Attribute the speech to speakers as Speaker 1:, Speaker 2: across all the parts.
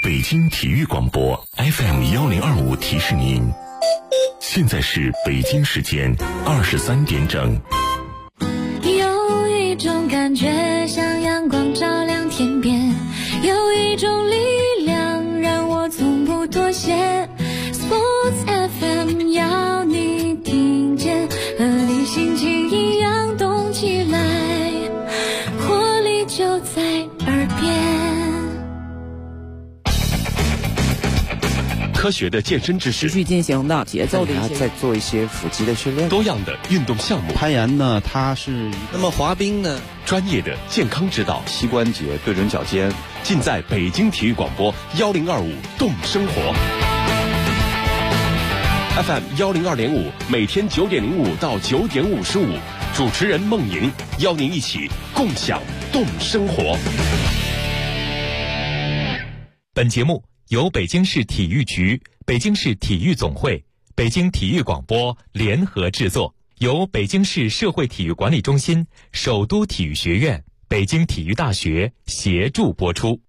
Speaker 1: 北京体育广播 FM1025提示您，现在是北京时间23点整。
Speaker 2: 有一种感觉像阳光照亮天边，有一种力量让我从不妥协。 Sports FM 要你听见，和你心情一样动起来，活力就在耳边。
Speaker 3: 科学的健身知识，
Speaker 4: 持续进行的节奏的一些，
Speaker 5: 再做一些腹肌的训练，
Speaker 3: 多样的运动项目。
Speaker 5: 攀岩呢，它是
Speaker 6: 那么滑冰呢，
Speaker 3: 专业的健康指导，
Speaker 5: 膝关节对准脚尖，
Speaker 3: 尽在北京体育广播1025动生活。FM 102.5，每天9点05到9点55，主持人孟莹邀您一起共享动生活。
Speaker 7: 本节目由北京市体育局、北京市体育总会、北京体育广播联合制作，由北京市社会体育管理中心、首都体育学院、北京体育大学协助播出。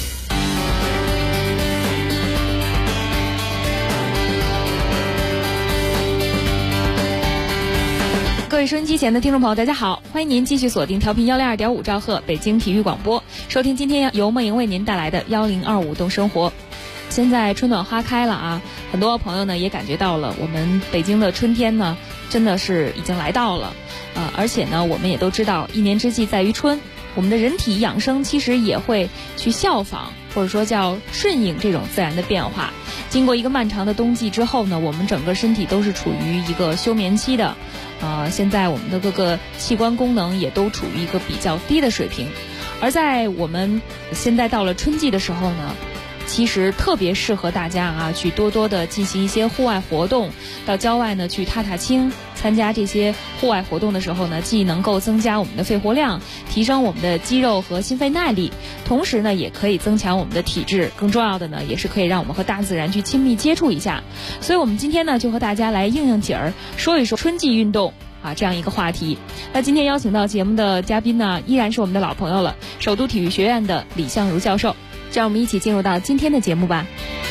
Speaker 8: 各位收音机前的听众朋友，大家好，欢迎您继续锁定调频102.5兆赫北京体育广播，收听今天由梦莹为您带来的1025动生活。现在春暖花开了啊，很多朋友呢也感觉到了，我们北京的春天呢真的是已经来到了，而且呢我们也都知道，一年之计在于春，我们的人体养生其实也会去效仿，或者说叫顺应这种自然的变化。经过一个漫长的冬季之后呢，我们整个身体都是处于一个休眠期的，现在我们的各个器官功能也都处于一个比较低的水平，而在我们现在到了春季的时候呢，其实特别适合大家啊，去多多的进行一些户外活动，到郊外呢去踏踏青。参加这些户外活动的时候呢，既能够增加我们的肺活量，提升我们的肌肉和心肺耐力，同时呢也可以增强我们的体质，更重要的呢也是可以让我们和大自然去亲密接触一下。所以我们今天呢就和大家来应景儿，说一说春季运动这样一个话题。那今天邀请到节目的嘉宾呢，依然是我们的老朋友了，首都体育学院的李相如教授。让我们一起进入到今天的节目吧。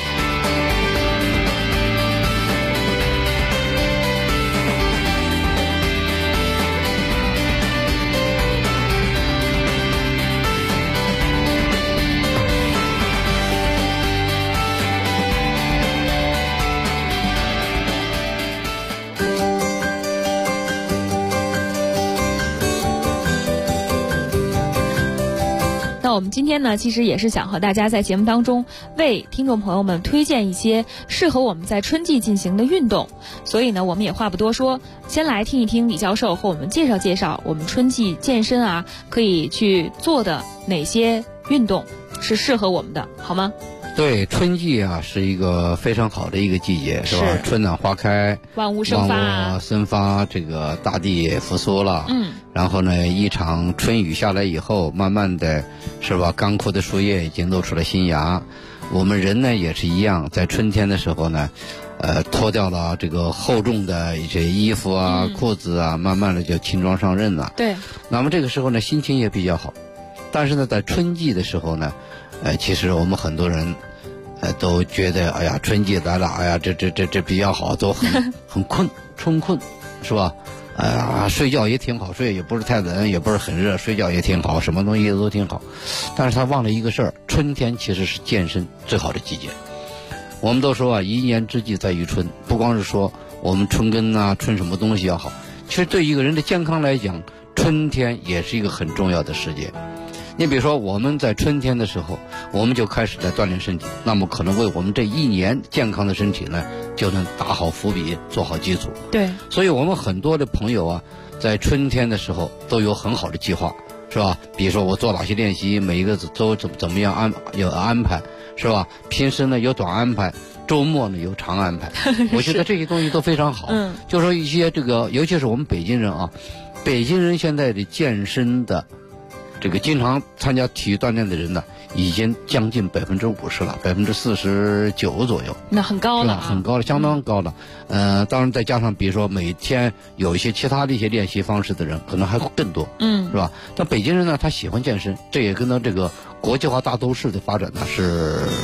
Speaker 8: 我们今天呢，其实也是想和大家在节目当中为听众朋友们推荐一些适合我们在春季进行的运动，所以呢，我们也话不多说，先来听一听李教授和我们介绍介绍我们春季健身啊可以去做的哪些运动是适合我们的，好吗？
Speaker 6: 对，春季啊是一个非常好的一个季节，是吧？春暖花开，
Speaker 8: 万物生发，
Speaker 6: 万物生发，这个大地复苏了。然后呢，一场春雨下来以后，慢慢的，是吧？干枯的树叶已经露出了新芽。我们人呢也是一样，在春天的时候呢，脱掉了这个厚重的一些衣服啊、裤子啊，慢慢的就轻装上阵了。
Speaker 8: 对。那
Speaker 6: 么这个时候呢，心情也比较好。但是呢，在春季的时候呢，其实我们很多人，都觉得，哎呀，春季来了，哎呀，这比较好，都很困，春困，是吧？睡觉也挺好睡，也不是太冷，也不是很热，睡觉也挺好，什么东西都挺好。但是他忘了一个事儿，春天其实是健身最好的季节。我们都说啊，一年之计在于春，不光是说我们春耕啊，春什么东西要好，其实对一个人的健康来讲，春天也是一个很重要的时节。你比如说我们在春天的时候，我们就开始在锻炼身体，那么可能为我们这一年健康的身体呢，就能打好伏笔，做好基础。
Speaker 8: 对，
Speaker 6: 所以我们很多的朋友啊，在春天的时候都有很好的计划，是吧？比如说我做哪些练习，每一个周怎么样有安排，是吧？平时呢有短安排，周末呢有长安排。我觉得这些东西都非常好。就说一些这个，尤其是我们北京人啊，北京人现在的健身的这个经常参加体育锻炼的人呢，已经将近50%了，49%左右。
Speaker 8: 那很高了，
Speaker 6: 很高了，相当高了。当然再加上比如说每天有一些其他的一些练习方式的人，可能还更多，是吧？但北京人呢，他喜欢健身，这也跟他这个国际化大都市的发展呢是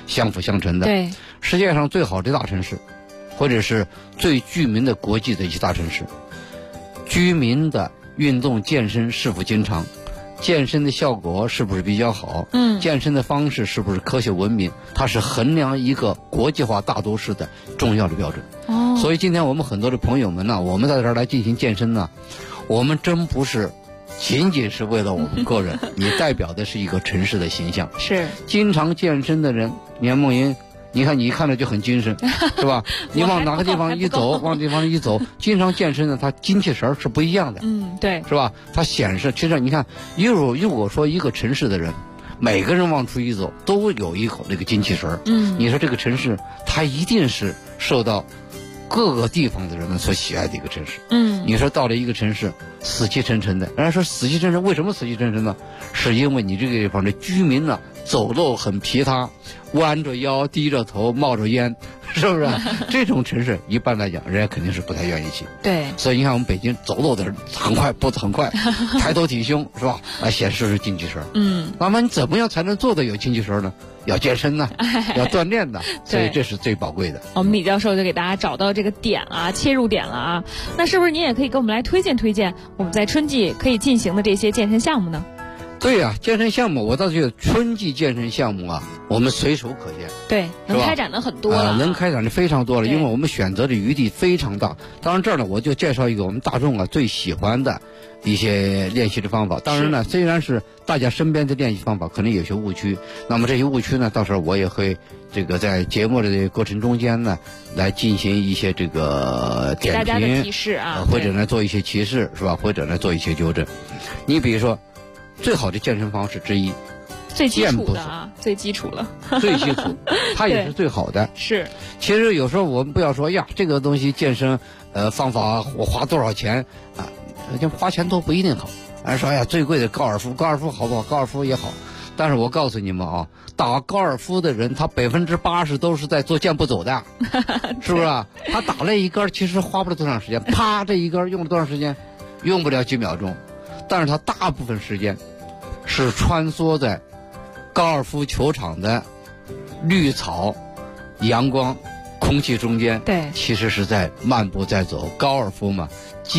Speaker 6: 相辅相成的。
Speaker 8: 对，
Speaker 6: 世界上最好的大城市，或者是最具名的国际的一些大城市，居民的运动健身是否经常，健身的效果是不是比较好，健身的方式是不是科学文明，它是衡量一个国际化大都市的重要的标准。所以今天我们很多的朋友们呢，我们在这儿来进行健身呢，我们真不是仅仅是为了我们个人，你代表的是一个城市的形象。
Speaker 8: 是
Speaker 6: 经常健身的人，你看梦莹，你看你一看着就很精神，是吧？你往哪个地方一走，往地方一走，经常健身的，他精气神是不一样的。
Speaker 8: 对，
Speaker 6: 是吧？它显示，其实你看，如果说一个城市的人，每个人往出一走都有一口这个精气神，你说这个城市，它一定是受到各个地方的人们所喜爱的一个城市。你说到了一个城市死气沉沉的，人家说死气沉沉，为什么死气沉沉呢？是因为你这个地方的居民呢走路很疲沓，弯着腰低着头冒着烟，是不是？这种城市一般来讲人家肯定是不太愿意去。
Speaker 8: 对，
Speaker 6: 所以你看我们北京走路的人很快，步子很快，抬头挺胸，是吧？来显示是精气神。那么你怎么样才能做得有精气神呢？要健身呢，要锻炼的，所以这是最宝贵的。
Speaker 8: 我们李教授就给大家找到这个点啊，切入点了啊。那是不是您也可以给我们来推荐我们在春季可以进行的这些健身项目呢？
Speaker 6: 对呀，健身项目我倒觉得春季健身项目啊，我们随手可见。
Speaker 8: 对，能开展的很多了，
Speaker 6: 能开展的非常多了，因为我们选择的余地非常大。当然这儿呢，我就介绍一个我们大众啊最喜欢的一些练习的方法。当然呢，虽然是大家身边的练习方法可能有些误区，那么这些误区呢，到时候我也会这个在节目的过程中间呢，来进行一些这个点评、
Speaker 8: 大家的提示啊，
Speaker 6: 或者呢做一些提示，是吧？或者呢做一些纠正。你比如说，最好的健身方式之一，
Speaker 8: 最基础的啊，最基础了，
Speaker 6: 最基础，它也是最好的。
Speaker 8: 是，
Speaker 6: 其实有时候我们不要说呀，这个东西健身，方法我花多少钱啊？就花钱都不一定好。人说哎呀，最贵的高尔夫好不好？高尔夫也好，但是我告诉你们啊，打高尔夫的人，他80%都是在做健步走的，是不是啊？他打了一杆，其实花不了多长时间，啪，这一杆用了多长时间？用不了几秒钟，但是他大部分时间是穿梭在高尔夫球场的绿草、阳光、空气中间。
Speaker 8: 对，
Speaker 6: 其实是在漫步在走。高尔夫嘛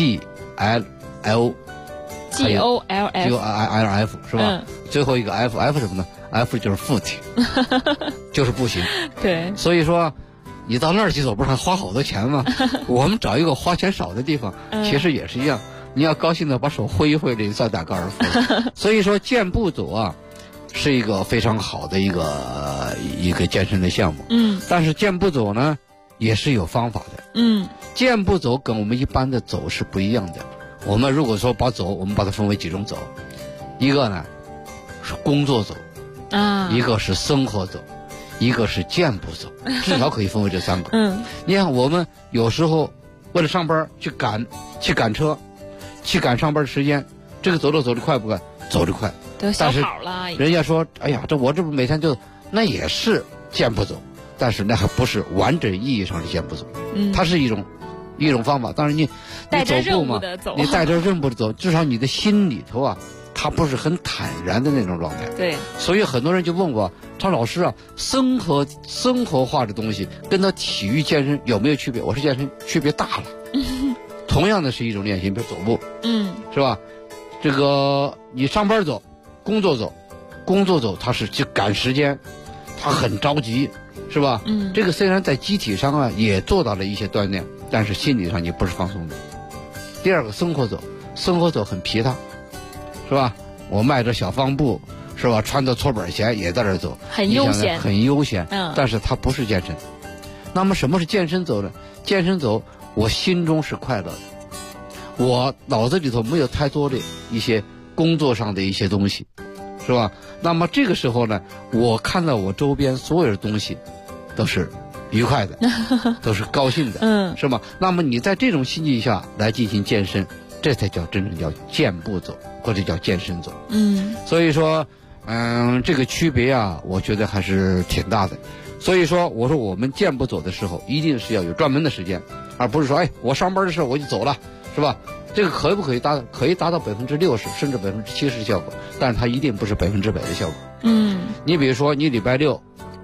Speaker 6: ，GOLF 是吧？最后一个 F 什么呢 ？F 就是 foot， 就是步行。
Speaker 8: 对，
Speaker 6: 所以说你到那儿去走，不是花好多钱吗？我们找一个花钱少的地方，其实也是一样。你要高兴的把手挥一挥，这算打高尔夫。所以说健步走啊，是一个非常好的一个健身的项目。但是健步走呢，也是有方法的。健步走跟我们一般的走是不一样的。我们如果说我们把它分为几种走，一个呢是工作走啊，一个是生活走，一个是健步走，至少可以分为这三个。你看我们有时候为了上班去赶车。去赶上班的时间，这个走得快不快？走得快，
Speaker 8: 都小跑了。
Speaker 6: 人家说，哎呀，我这不每天就那也是健步走，但是那还不是完整意义上的健步走。它是一种方法。当然你走步嘛，你带着任务的走，至少你的心里头啊，它不是很坦然的那种状态。
Speaker 8: 对。所
Speaker 6: 以很多人就问我，张老师啊，生活化的东西跟他体育健身有没有区别？我说健身区别大了。同样的是一种练习，比如走步，是吧？这个你上班走，工作走，它是去赶时间，他很着急，是吧？这个虽然在机体上啊也做到了一些锻炼，但是心理上你不是放松的。第二个生活走很疲沓，是吧？我迈着小方步，是吧？穿着搓板鞋也在这走，
Speaker 8: 很悠闲，
Speaker 6: 但是它不是健身。那么什么是健身走呢？健身走。我心中是快乐的，我脑子里头没有太多的一些工作上的一些东西，是吧？那么这个时候呢，我看到我周边所有的东西都是愉快的，都是高兴的，是吧？那么你在这种心境下来进行健身，这才叫真正叫健步走，或者叫健身走。所以说，这个区别啊，我觉得还是挺大的。所以说，我说我们健步走的时候，一定是要有专门的时间，而不是说，哎，我上班的时候我就走了，是吧？这个可以达到60%甚至70%的效果，但是它一定不是100%的效果。你比如说，你礼拜六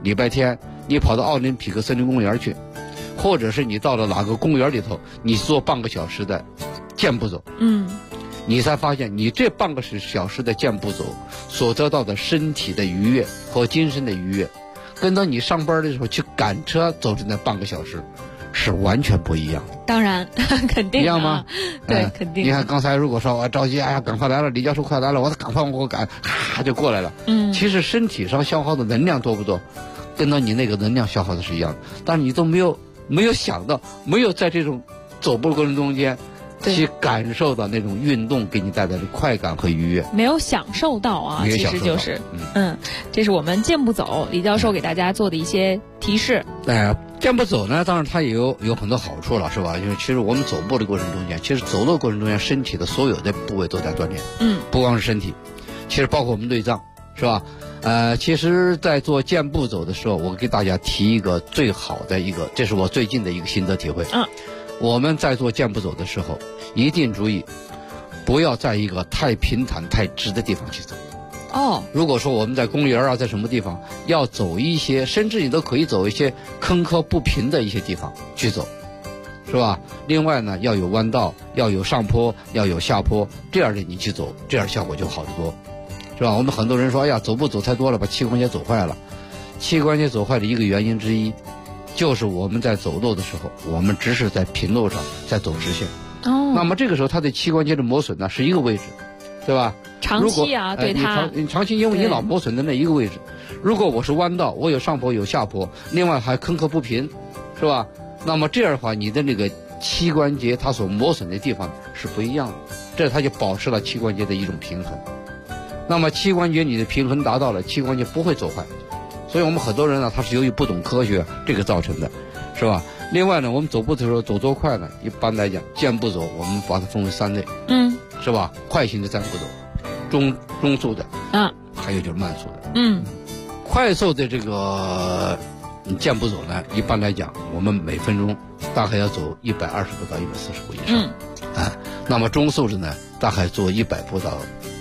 Speaker 6: 礼拜天你跑到奥林匹克森林公园去，或者是你到了哪个公园里头，你做半个小时的健步走，你才发现你这半个小时的健步走所得到的身体的愉悦和精神的愉悦，跟到你上班的时候去赶车走的那半个小时是完全不一样。
Speaker 8: 当然肯定
Speaker 6: 一样吗？
Speaker 8: 对，肯定。
Speaker 6: 你看刚才如果说我着急，哎呀赶快来了，李教授快来了，我赶快往过赶，哈就过来了。其实身体上消耗的能量多不多，跟到你那个能量消耗的是一样的，但是你都没有想到，没有在这种走步过程中间去感受到那种运动给你带来的快感和愉悦，
Speaker 8: 没有享受到啊，其实就是这是我们健步走李教授给大家做的一些提示。
Speaker 6: 健步走呢，当然它也有很多好处了，是吧？因为其实我们走步的过程中间，其实走路过程中间，身体的所有的部位都在锻炼，不光是身体，其实包括我们内脏，是吧？其实在做健步走的时候，我给大家提一个最好的一个，这是我最近的一个心得体会。我们在做健步走的时候，一定注意不要在一个太平坦太直的地方去走。如果说我们在公园啊，在什么地方要走一些，甚至你都可以走一些坑坷不平的一些地方去走，是吧？另外呢，要有弯道，要有上坡，要有下坡，这样的你去走，这样效果就好得多，是吧？我们很多人说，哎呀，走步走太多了，把膝关节走坏了。膝关节走坏的一个原因之一，就是我们在走路的时候，我们只是在平路上在走直线。那么这个时候，它对膝关节的磨损呢是一个位置，对吧？
Speaker 8: 长期啊，对它，
Speaker 6: 你长期因为你老磨损的那一个位置。如果我是弯道，我有上坡有下坡，另外还坑坷不平，是吧？那么这样的话，你的那个膝关节它所磨损的地方是不一样的，这它就保持了膝关节的一种平衡。那么膝关节你的平衡达到了，膝关节不会走坏。所以我们很多人呢，他是由于不懂科学这个造成的，是吧？另外呢，我们走步的时候走多快呢？一般来讲，健步走我们把它分为3类，是吧？快行的健步走，中速的，还有就是慢速的，快速的这个健步走呢，一般来讲，我们每分钟大概要走120步到140步以上，那么中速的呢，大概做100步到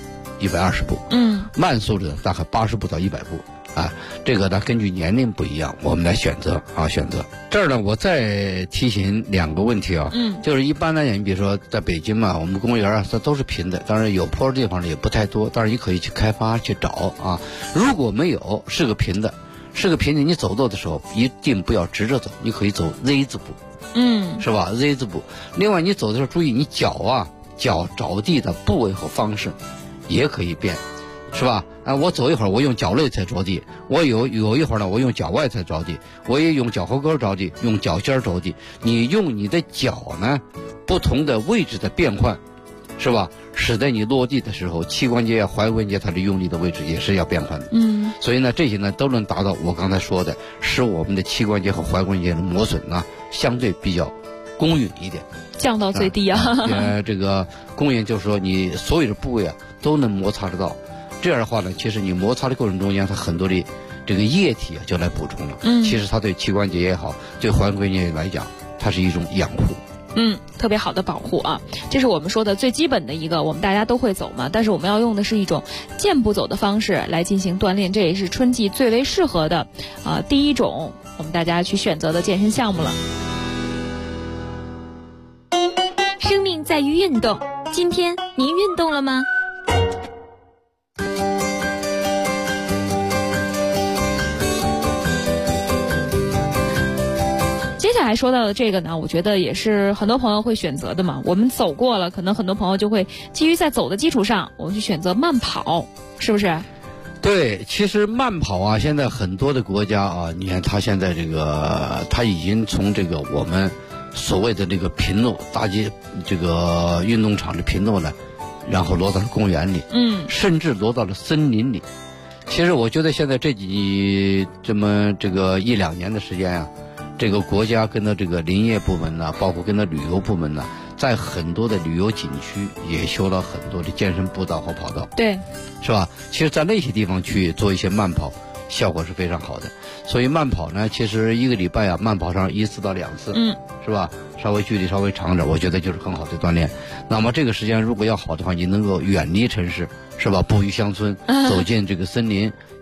Speaker 6: 120步，慢速的大概80步到100步。这个呢根据年龄不一样，我们来选择。这儿呢，我再提醒2个问题啊，就是一般来讲，你比如说在北京嘛，我们公园啊，它都是平的，当然有坡的地方呢也不太多，当然你可以去开发去找啊。如果没有，是个平的，你走路的时候一定不要直着走，你可以走 Z 字步，是吧 ？Z 字步。另外你走的时候注意你脚着地的部位和方式也可以变。是吧？我走一会儿，我用脚内才着地；我有一会儿呢，我用脚外才着地；我也用脚后跟着地，用脚尖着地。你用你的脚呢，不同的位置的变换，是吧？使得你落地的时候，膝关节、踝关节它的用力的位置也是要变换的。所以呢，这些呢都能达到我刚才说的，使我们的膝关节和踝关节的磨损呢相对比较公允一点，
Speaker 8: 降到最低啊。
Speaker 6: 这个公允就是说你所有的部位啊都能摩擦得到。这样的话呢，其实你摩擦的过程中间，它很多的这个液体啊就来补充了。其实它对膝关节也好，对踝关节来讲，它是一种养护。
Speaker 8: 特别好的保护啊！这是我们说的最基本的一个，我们大家都会走嘛，但是我们要用的是一种健步走的方式来进行锻炼，这也是春季最为适合的第一种我们大家去选择的健身项目了。
Speaker 2: 生命在于运动，今天您运动了吗？
Speaker 8: 接下来说到的这个呢，我觉得也是很多朋友会选择的嘛。我们走过了，可能很多朋友就会基于在走的基础上，我们去选择慢跑，是不是？
Speaker 6: 对，其实慢跑啊，现在很多的国家啊，你看它现在这个，它已经从这个我们所谓的这个平路大街这个运动场的平路呢，然后落到了公园里，甚至落到了森林里。其实我觉得现在这个1、2年的时间啊，这个国家跟着这个林业部门呢，包括跟着旅游部门呢，在很多的旅游景区也修了很多的健身步道和跑道，
Speaker 8: 对，
Speaker 6: 是吧？其实在那些地方去做一些慢跑，效果是非常好的。所以慢跑呢，其实1个礼拜啊，慢跑上1次到2次，是吧？稍微距离稍微长点，我觉得就是很好的锻炼。那么这个时间如果要好的话，你能够远离城市，是吧？步于乡村，走进这个森林，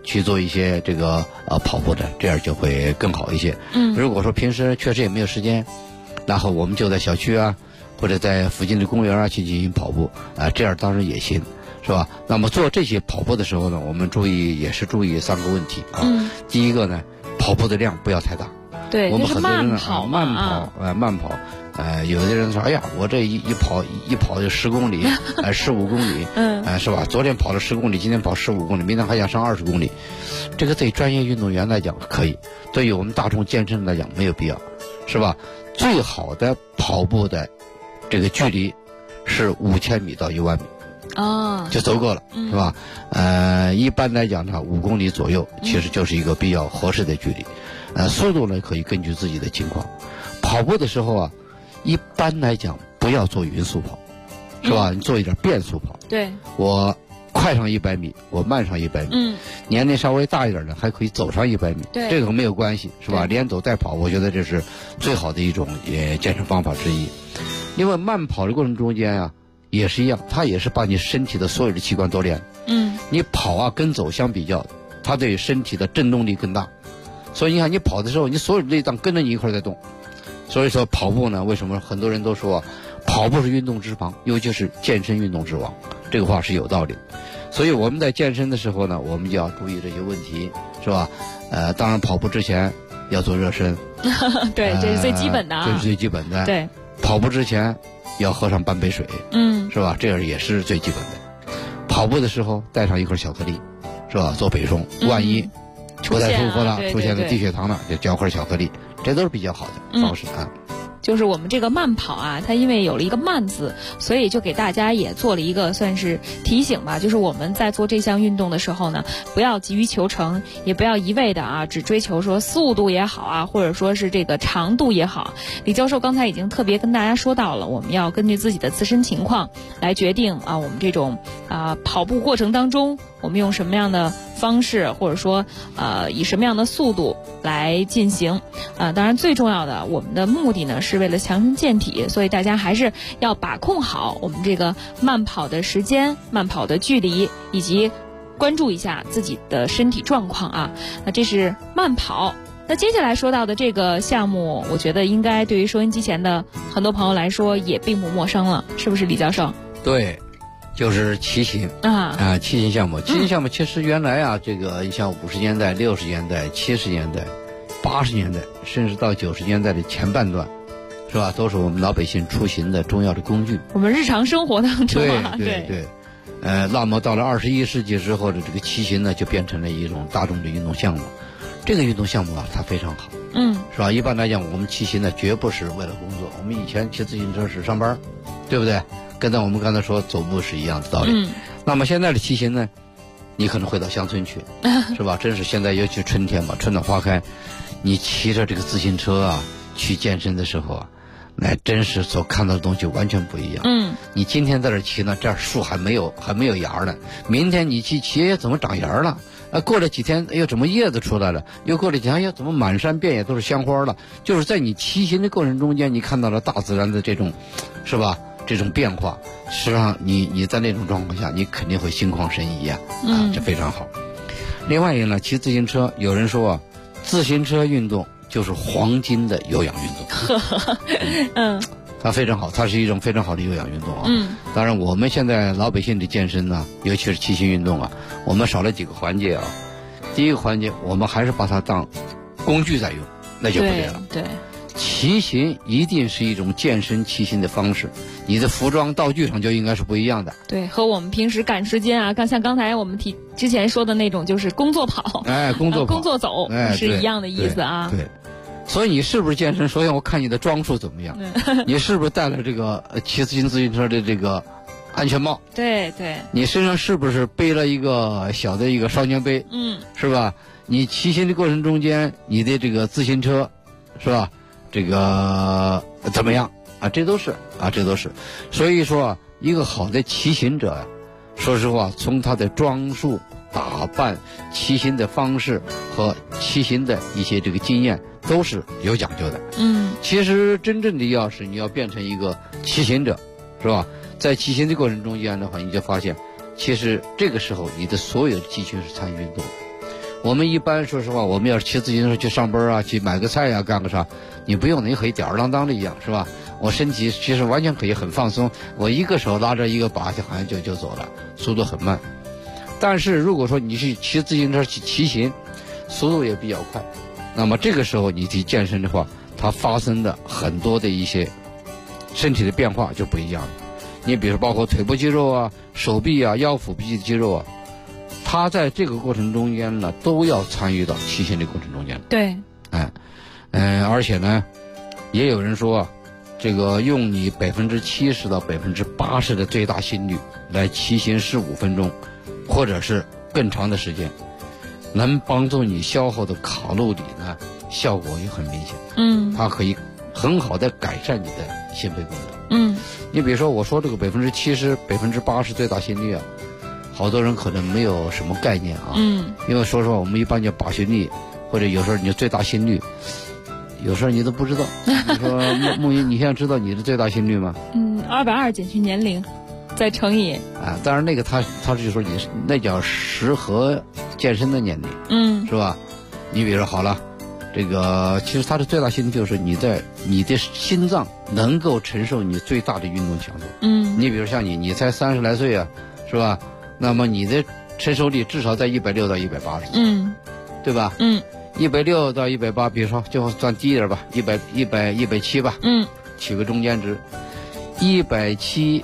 Speaker 6: 去做一些这个跑步的，这样就会更好一些。如果说平时确实也没有时间，然后我们就在小区啊，或者在附近的公园啊去进行跑步这样当然也行，是吧？那么做这些跑步的时候呢，我们注意3个问题啊。第一个呢，跑步的量不要太大。
Speaker 8: 对，
Speaker 6: 我们很多人
Speaker 8: 慢跑
Speaker 6: 慢跑。有的人说，哎呀，我这一跑就10公里，15公里，是吧？昨天跑了10公里，今天跑15公里，明天还想上20公里。这个对专业运动员来讲可以，对于我们大众健身来讲没有必要，是吧？最好的跑步的这个距离是5000米到1万米。就足够了，是吧？一般来讲呢，5公里左右其实就是一个比较合适的距离。速度呢可以根据自己的情况。跑步的时候啊，一般来讲不要做匀速跑，是吧？你做一点变速跑。
Speaker 8: 对。
Speaker 6: 我快上100米，我慢上100米。年龄稍微大一点的还可以走上100米。
Speaker 8: 对。
Speaker 6: 这个没有关系，是吧？连走带跑，我觉得这是最好的一种健身方法之一。因为慢跑的过程中间啊，也是一样，它也是把你身体的所有的器官都练。你跑啊跟走相比较，它对身体的振动力更大。所以你看，你跑的时候，你所有的内脏跟着你一块在动。所以说跑步呢，为什么很多人都说跑步是运动之王，尤其是健身运动之王，这个话是有道理。所以我们在健身的时候呢，我们就要注意这些问题，是吧？当然跑步之前要做热身。
Speaker 8: 对，这是最基本的啊。
Speaker 6: 这是最基本的。
Speaker 8: 对。
Speaker 6: 跑步之前要喝上半杯水。是吧？这样也是最基本的。跑步的时候带上一块巧克力，是吧？做补充，万一不太舒服了，出现了低血糖了，就嚼块巧克力，这都是比较好的方式啊。
Speaker 8: 就是我们这个慢跑啊，它因为有了一个慢字，所以就给大家也做了一个算是提醒吧，就是我们在做这项运动的时候呢，不要急于求成，也不要一味的只追求说速度也好啊，或者说是这个长度也好。李教授刚才已经特别跟大家说到了，我们要根据自己的自身情况来决定我们这种跑步过程当中我们用什么样的方式，或者说以什么样的速度来进行当然最重要的，我们的目的呢是为了强身健体，所以大家还是要把控好我们这个慢跑的时间、慢跑的距离，以及关注一下自己的身体状况啊。那这是慢跑。那接下来说到的这个项目，我觉得应该对于收音机前的很多朋友来说也并不陌生了，是不是李教授？
Speaker 6: 对，就是骑行骑行项目。骑行项目其实原来这个你像50年代、60年代、70年代、80年代，甚至到90年代的前半段，是吧？都是我们老百姓出行的重要的工具。
Speaker 8: 我们日常生活当中
Speaker 6: 对。那么到了21世纪之后的这个骑行呢，就变成了一种大众的运动项目。这个运动项目它非常好，是吧？一般来讲，我们骑行呢，绝不是为了工作。我们以前骑自行车是上班，对不对？跟我们刚才说走步是一样的道理。那么现在的骑行呢，你可能会到乡村去，是吧？真是现在尤其春天嘛，春暖花开，你骑着这个自行车去健身的时候那真是所看到的东西完全不一样。你今天在这骑呢，这儿树还没有芽呢，明天你骑怎么长芽了？过了几天，哎呦，怎么叶子出来了？又过了几天，哎呦，怎么满山遍野都是香花了？就是在你骑行的过程中间，你看到了大自然的这种，是吧？这种变化，实际上你在那种状况下，你肯定会心旷神怡这非常好。另外一个呢，骑自行车，有人说自行车运动就是黄金的有氧运动。它非常好，它是一种非常好的有氧运动当然我们现在老百姓的健身呢，尤其是骑行运动我们少了几个环节第一个环节，我们还是把它当工具在用，那就不对了。
Speaker 8: 对，
Speaker 6: 骑行一定是一种健身骑行的方式，你的服装道具上就应该是不一样的。
Speaker 8: 对，和我们平时赶时间像刚才我们之前说的那种，就是工作跑，工作走，是一样的意思
Speaker 6: 对。所以你是不是健身？首先我看你的装束怎么样，你是不是带了这个骑自行车的这个安全帽？
Speaker 8: 对，
Speaker 6: 你身上是不是背了一个小的一个双肩背？是吧？你骑行的过程中间，你的这个自行车，是吧？这个怎么样这都是所以说一个好的骑行者说实话，从他的装束、打扮、骑行的方式和骑行的一些这个经验都是有讲究的。其实真正的你要变成一个骑行者，是吧？在骑行的过程中间的话，你就发现其实这个时候你的所有的肌群是参与运动的。 我们一般说实话，我们要是骑自行车去上班啊，去买个菜呀、干个啥，你不用，你可以吊儿郎当的一样，是吧？我身体其实完全可以很放松，我一个手拉着一个把就好像就走了，速度很慢。但是如果说你去骑自行车去骑行，速度也比较快，那么这个时候你去健身的话，它发生的很多的一些身体的变化就不一样了。你比如包括腿部肌肉啊、手臂啊、腰腹臂肌肉啊，它在这个过程中间呢，都要参与到骑行的过程中间。
Speaker 8: 对，
Speaker 6: 而且呢，也有人说啊，这个用你70%到80%的最大心率来骑行15分钟，或者是更长的时间，能帮助你消耗的卡路里呢，效果也很明显。它可以很好的改善你的心肺功能。你比如说我说这个70%、80%最大心率啊，好多人可能没有什么概念啊。因为说实话，我们一般叫把心率，或者有时候你就最大心率，有时候你都不知道。你说木鱼，你现在知道你的最大心率吗
Speaker 8: ？220减去年龄，再乘以
Speaker 6: 当然那个他就说你那叫适合健身的年龄，是吧？你比如说好了，这个其实它的最大心率就是你的心脏能够承受你最大的运动强度。你比如像你才30来岁啊，是吧？那么你的承受力至少在160到180，对吧？160到180，比如说就算低一点吧，170吧，取个中间值，170%，7749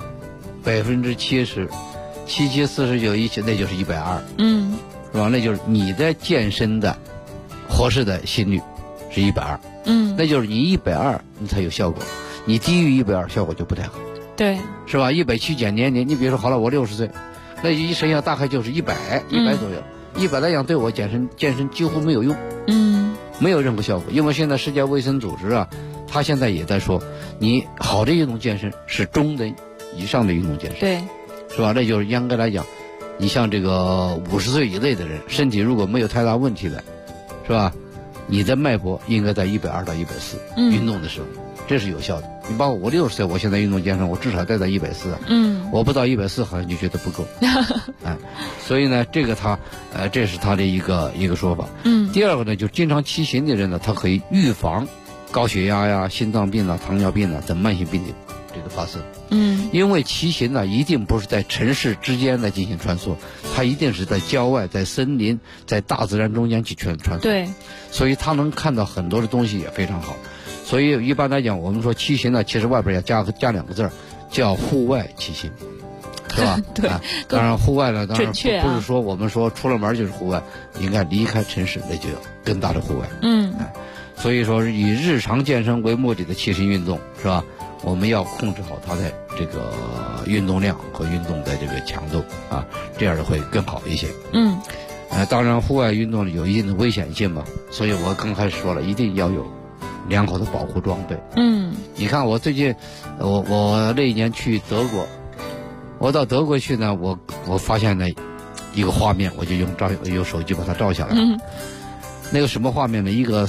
Speaker 6: 一起，那就是120，是吧？那就是你的健身的合适的心率是120，那就是你120你才有效果，你低于120效果就不太好，
Speaker 8: 对，
Speaker 6: 是吧？170减年龄，你比如说好了，我60岁，那一身上大概就是100左右，100来讲对我健身几乎没有用，没有任何效果，因为现在世界卫生组织啊，他现在也在说，你好的运动健身是中等以上的运动健身，
Speaker 8: 对，
Speaker 6: 是吧？那就是应该来讲，你像这个50岁以内的人，身体如果没有太大问题的，是吧？你的脉搏应该在120到140，运动的时候，这是有效的。你包括我60岁，我现在运动健身，我至少在140啊，我不到140好像就觉得不够，所以呢，这个这是他的一个说法。第二个呢，就经常骑行的人呢，他可以预防高血压呀、心脏病啊、糖尿病啊等慢性病的这个发生。因为骑行呢，一定不是在城市之间来进行穿梭，它一定是在郊外、在森林、在大自然中间去穿梭。
Speaker 8: 对，
Speaker 6: 所以他能看到很多的东西也非常好。所以一般来讲，我们说骑行呢，其实外边要加2个字，叫户外骑行，是吧？
Speaker 8: 对，
Speaker 6: 当然户外呢，当然不是说我们说出了门就是户外，应该离开城市，那就有更大的户外。所以说以日常健身为目的的骑行运动，是吧？我们要控制好它的这个运动量和运动的这个强度啊，这样会更好一些。当然户外运动有一定的危险性嘛，所以我刚开始说了，一定要有良好的保护装备。你看我最近我那一年去德国，我到德国去呢，我发现了一个画面，我就用手机把它照下来。那个什么画面呢？一个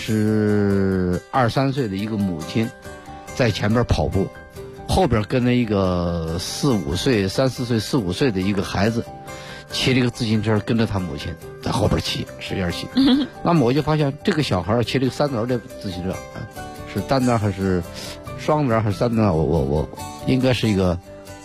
Speaker 6: 32、3岁的一个母亲在前边跑步，后边跟了一个3、4岁的一个孩子，骑了一个自行车跟着他母亲在后边骑，使劲骑。那么我就发现这个小孩骑了一个3轮的自行车，是单轮还是双轮还是3轮？我应该是一个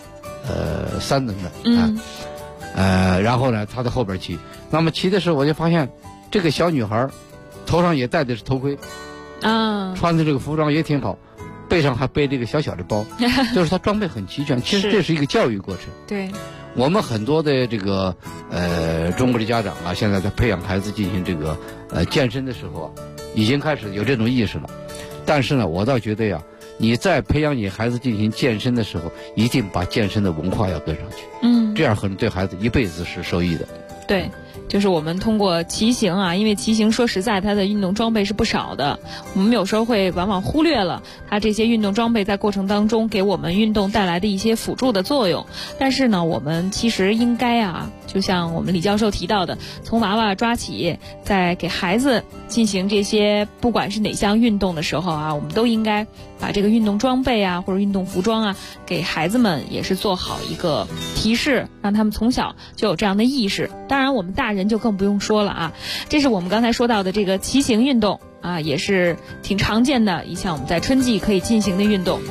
Speaker 6: 3轮的。然后呢，他在后边骑。那么骑的时候，我就发现这个小女孩头上也戴的是头盔，穿的这个服装也挺好，背上还背这个小小的包，就是她装备很齐全。其实这是一个教育过程。
Speaker 8: 对，
Speaker 6: 我们很多的这个中国的家长啊，现在在培养孩子进行这个健身的时候，已经开始有这种意识了。但是呢，我倒觉得呀，你在培养你孩子进行健身的时候，一定把健身的文化要跟上去。这样可能对孩子一辈子是受益的。
Speaker 8: 对，就是我们通过骑行啊，因为骑行说实在它的运动装备是不少的，我们有时候会往往忽略了它这些运动装备在过程当中给我们运动带来的一些辅助的作用。但是呢，我们其实应该啊，就像我们李教授提到的，从娃娃抓起，在给孩子进行这些不管是哪项运动的时候啊，我们都应该把这个运动装备啊或者运动服装啊给孩子们也是做好一个提示，让他们从小就有这样的意识。当然我们大人就更不用说了啊。这是我们刚才说到的这个骑行运动啊，也是挺常见的一项我们在春季可以进行的运动。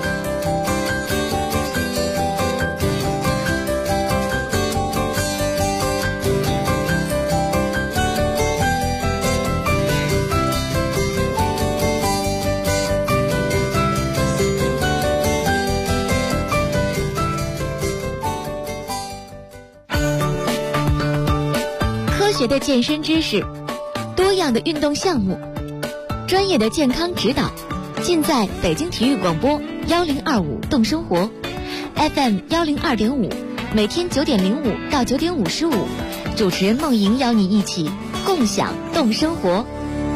Speaker 2: 科学的健身知识，多样的运动项目，专业的健康指导，尽在北京体育广播1025动生活 FM 102.5，每天9点05到9点55，主持人梦莹邀你一起共享动生活。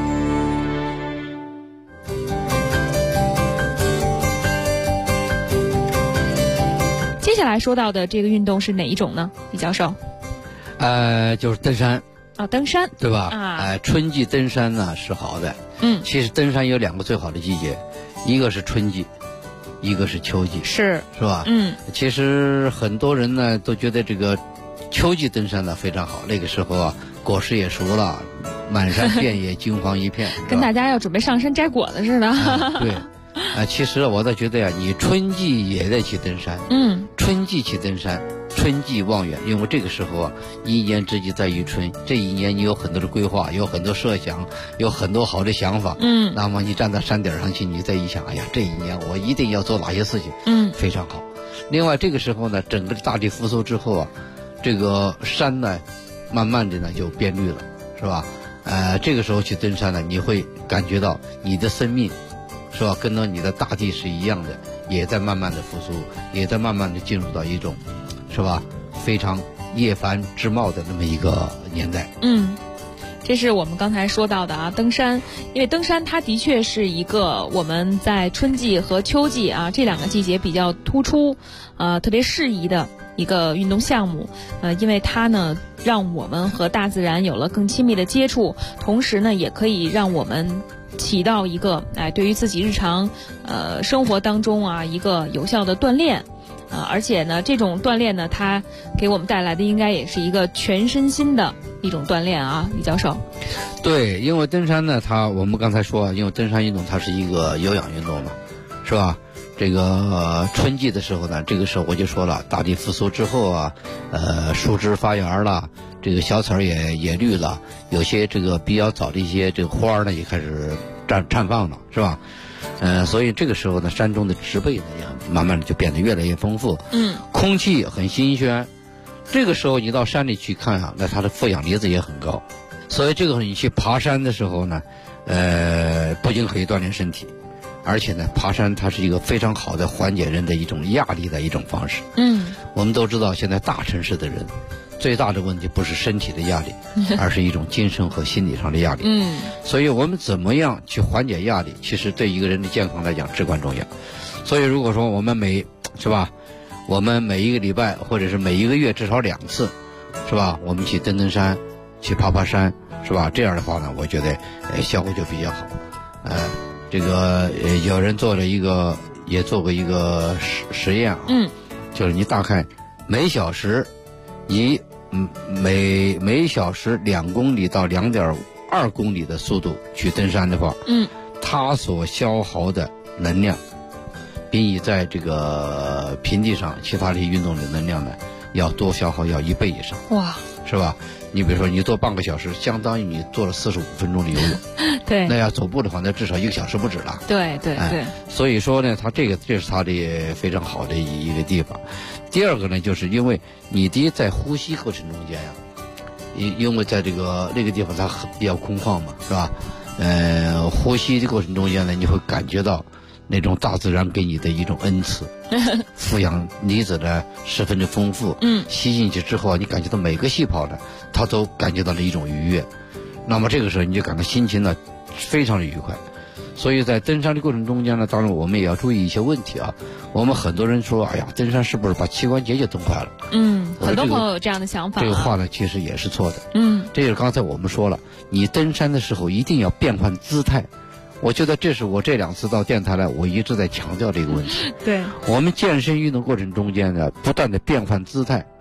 Speaker 8: 接下来说到的这个运动是哪一种呢，李教授？
Speaker 6: 就是登山
Speaker 8: 啊，登山，
Speaker 6: 对吧？
Speaker 8: 啊，
Speaker 6: 春季登山呢是好的。其实登山有2个最好的季节，一个是春季，一个是秋季，是吧？其实很多人呢都觉得这个秋季登山呢非常好，那个时候啊果实也熟了，满山遍野金黄一片，
Speaker 8: 跟大家要准备上山摘果子似的。
Speaker 6: 对。其实我倒觉得呀，你春季也得去登山。春季去登山，春季望远，因为这个时候啊，一年之计在于春。这一年你有很多的规划，有很多设想，有很多好的想法。那么你站在山顶上去，你再一想，哎呀，这一年我一定要做哪些事情。非常好。另外这个时候呢，整个大地复苏之后啊，这个山呢，慢慢的呢就变绿了，是吧？这个时候去登山呢，你会感觉到你的生命。是吧？跟到你的大地是一样的，也在慢慢的复苏，也在慢慢的进入到一种，是吧？非常叶繁枝茂的那么一个年代。
Speaker 8: 这是我们刚才说到的啊，登山，因为登山它的确是一个我们在春季和秋季啊这2个季节比较突出，特别适宜的一个运动项目。因为它呢让我们和大自然有了更亲密的接触，同时呢也可以让我们起到一个对于自己日常生活当中啊一个有效的锻炼。而且呢这种锻炼呢它给我们带来的应该也是一个全身心的一种锻炼啊，李教授。
Speaker 6: 对，因为登山呢我们刚才说，因为登山运动它是一个有氧运动嘛，是吧？这个春季的时候呢，这个时候我就说了，大地复苏之后啊，树枝发芽了，这个小草也绿了，有些这个比较早的一些这个花呢也开始绽放了，是吧？所以这个时候呢，山中的植被呢也慢慢的就变得越来越丰富，空气很新鲜。这个时候你到山里去看啊，那它的负氧离子也很高，所以这个你去爬山的时候呢，不仅可以锻炼身体，而且呢，爬山它是一个非常好的缓解人的一种压力的一种方式。我们都知道现在大城市的人最大的问题不是身体的压力，而是一种精神和心理上的压力。所以我们怎么样去缓解压力，其实对一个人的健康来讲至关重要。所以如果说我们我们每一个礼拜或者是每一个月至少2次，是吧？我们去登山，去爬山，是吧？这样的话呢，我觉得效果就比较好。这个有人做过一个实验啊，就是你大概每小时以每小时2公里到2.2公里的速度去登山的话，它所消耗的能量比你在这个平地上其他的运动的能量呢要多消耗要1倍以上。哇，是吧？你比如说你做半个小时，相当于你做了45分钟的游泳。对，那要走步的话，那至少1个小时不止了。对。所以说呢，这是它的非常好的一个地方。第二个呢，就是因为你在呼吸过程中间呀，因为在那个地方它比较空旷嘛，是吧？呼吸的过程中间呢，你会感觉到那种大自然给你的一种恩赐，负氧离子呢十分的丰富。吸进去之后啊，你感觉到每个细胞呢，它都感觉到了一种愉悦。那么这个时候你就感到心情呢非常的愉快。所以在登山的过程中间呢，当然我们也要注意一些问题啊。我们很多人说，哎呀，登山是不是把膝关节就蹬坏了？
Speaker 8: 很多朋友有这样的想法。
Speaker 6: 这个话呢，其实也是错的。这就是刚才我们说了，你登山的时候一定要变换姿态。我觉得这是我这2次到电台来，我一直在强调这个问题。对，我们健身运动过程中间呢，不断的变换姿态，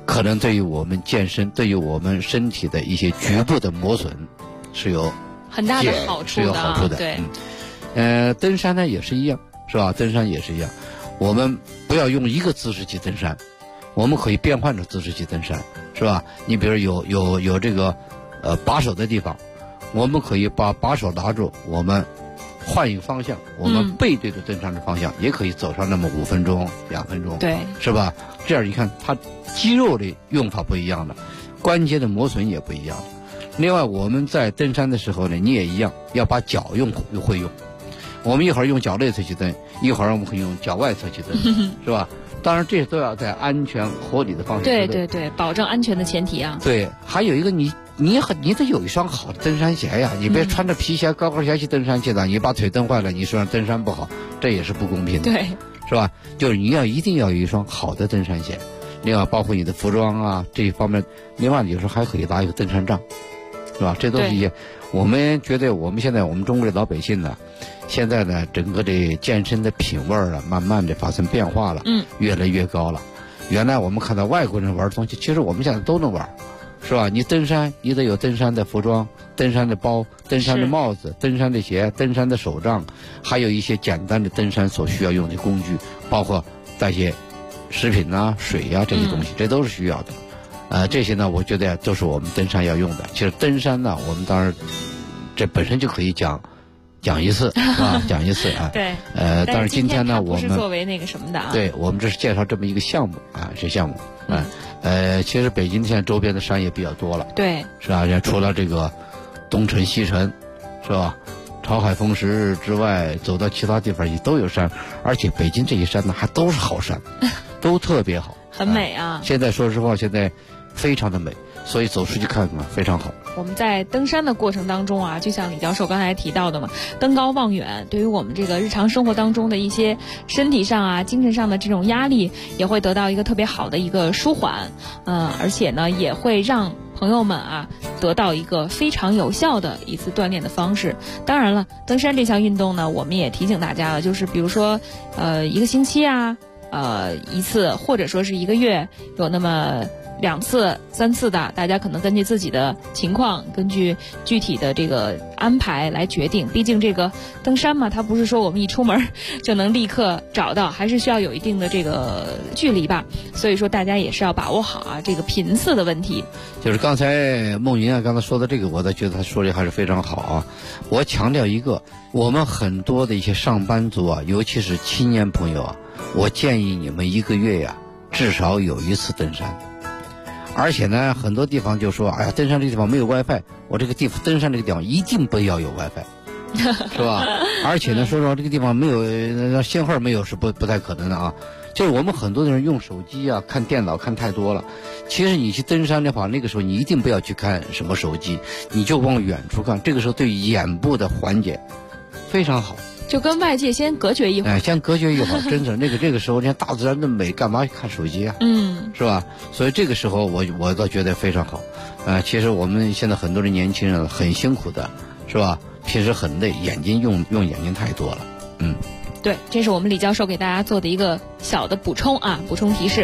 Speaker 6: 可能对于我们健身，对于我们身体的一些局部的磨损是有
Speaker 8: 很大的好处的，
Speaker 6: 是有好处的。
Speaker 8: 对，
Speaker 6: 登山呢也是一样，是吧？登山也是一样，我们不要用一个姿势去登山，我们可以变换着姿势去登山，是吧？你比如有这个把手的地方，我们可以把手拿住，我们换一个方向，我们背对着登山的方向，也可以走上那么5分钟、2分钟，
Speaker 8: 对，
Speaker 6: 是吧？这样你看，它肌肉的用法不一样了，关节的磨损也不一样了。另外，我们在登山的时候呢，你也一样要把脚会用。我们一会儿用脚内侧去登，一会儿我们可以用脚外侧去登，是吧？当然，这都要在安全合理的方式。
Speaker 8: 对，保证安全的前提啊。
Speaker 6: 对，还有一个你得有一双好的登山鞋呀，你别穿着皮鞋、高跟鞋去登山去了，你把腿蹬坏了，你说登山不好，这也是不公平的，
Speaker 8: 对，
Speaker 6: 是吧？就是你一定要有一双好的登山鞋，另外包括你的服装啊这一方面，另外有时候还可以拿一个登山杖，是吧？这都是一些我们觉得我们现在我们中国的老百姓呢，现在呢整个的健身的品味啊，慢慢的发生变化了，越来越高了。原来我们看到外国人玩东西，其实我们现在都能玩，是吧？你登山，你得有登山的服装、登山的包、登山的帽子、登山的鞋、登山的手杖，还有一些简单的登山所需要用的工具，包括带些食品啊、水啊这些东西，这都是需要的。这些呢，我觉得都是我们登山要用的。其实登山呢，我们当然这本身就可以讲一次，是吧？讲一次啊。
Speaker 8: 对。
Speaker 6: 但是今天呢，我们
Speaker 8: 不是作为那个什么的啊。
Speaker 6: 对，我们这是介绍这么一个项目啊，这项目啊。其实北京现在周边的山也比较多了。对。是吧？除了这个东城、西城，是吧？潮海、风石之外，走到其他地方也都有山，而且北京这些山呢，还都是好山，都特别好。
Speaker 8: 很美啊！
Speaker 6: 现在说实话，现在非常的美，所以走出去看看非常好。
Speaker 8: 我们在登山的过程当中啊，就像李教授刚才提到的嘛，登高望远，对于我们这个日常生活当中的一些身体上啊、精神上的这种压力，也会得到一个特别好的一个舒缓。而且呢，也会让朋友们啊得到一个非常有效的一次锻炼的方式。当然了，登山这项运动呢，我们也提醒大家了，就是比如说1个星期啊。1次或者说是1个月有那么2次、3次的，大家可能根据自己的情况，根据具体的这个安排来决定。毕竟这个登山嘛，它不是说我们一出门就能立刻找到，还是需要有一定的这个距离吧。所以说大家也是要把握好啊这个频次的问题。
Speaker 6: 就是刚才梦云啊刚才说的这个，我倒觉得他说的还是非常好啊。我强调一个，我们很多的一些上班族啊，尤其是青年朋友啊，我建议你们1个月呀，至少有1次登山。而且呢，很多地方就说，哎呀，登山这个地方没有 WiFi， 我这个登山这个地方一定不要有 WiFi， 是吧？而且呢，说实话，这个地方没有信号没有是不太可能的啊。就是我们很多的人用手机啊、看电脑看太多了。其实你去登山的话，那个时候你一定不要去看什么手机，你就往远处看，这个时候对眼部的缓解非常好。
Speaker 8: 就跟外界先隔绝一会儿，
Speaker 6: 先隔绝一会儿，真的这个时候，人家大自然的美，干嘛看手机啊？是吧？所以这个时候我倒觉得非常好。其实我们现在很多的年轻人很辛苦的，是吧？平时很累，眼睛用眼睛太多了。
Speaker 8: 对，这是我们李教授给大家做的一个小的补充啊，补充提示。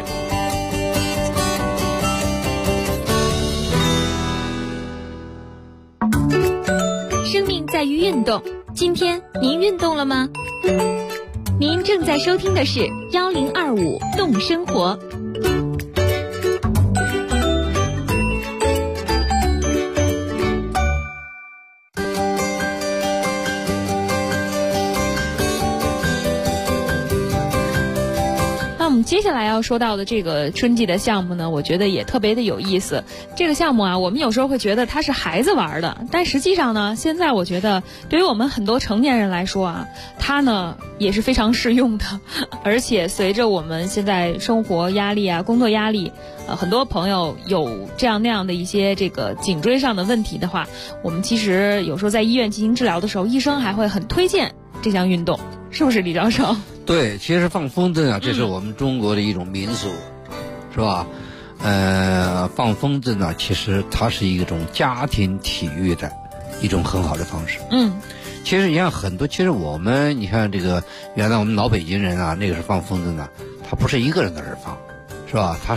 Speaker 2: 生命在于运动，今天您运动了吗？您正在收听的是1025动生活。
Speaker 8: 接下来要说到的这个春季的项目呢，我觉得也特别的有意思。这个项目啊，我们有时候会觉得它是孩子玩的，但实际上呢，现在我觉得对于我们很多成年人来说啊，它呢也是非常适用的。而且随着我们现在生活压力啊、工作压力，很多朋友有这样那样的一些这个颈椎上的问题的话，我们其实有时候在医院进行治疗的时候，医生还会很推荐这项运动，是不是李教授？
Speaker 6: 对，其实放风筝啊，这是我们中国的一种民俗，是吧？放风筝呢，其实它是一种家庭体育的一种很好的方式。其实你看很多，其实我们你看这个原来我们老北京人啊，那个是放风筝呢，他不是一个人在这儿放，是吧？他是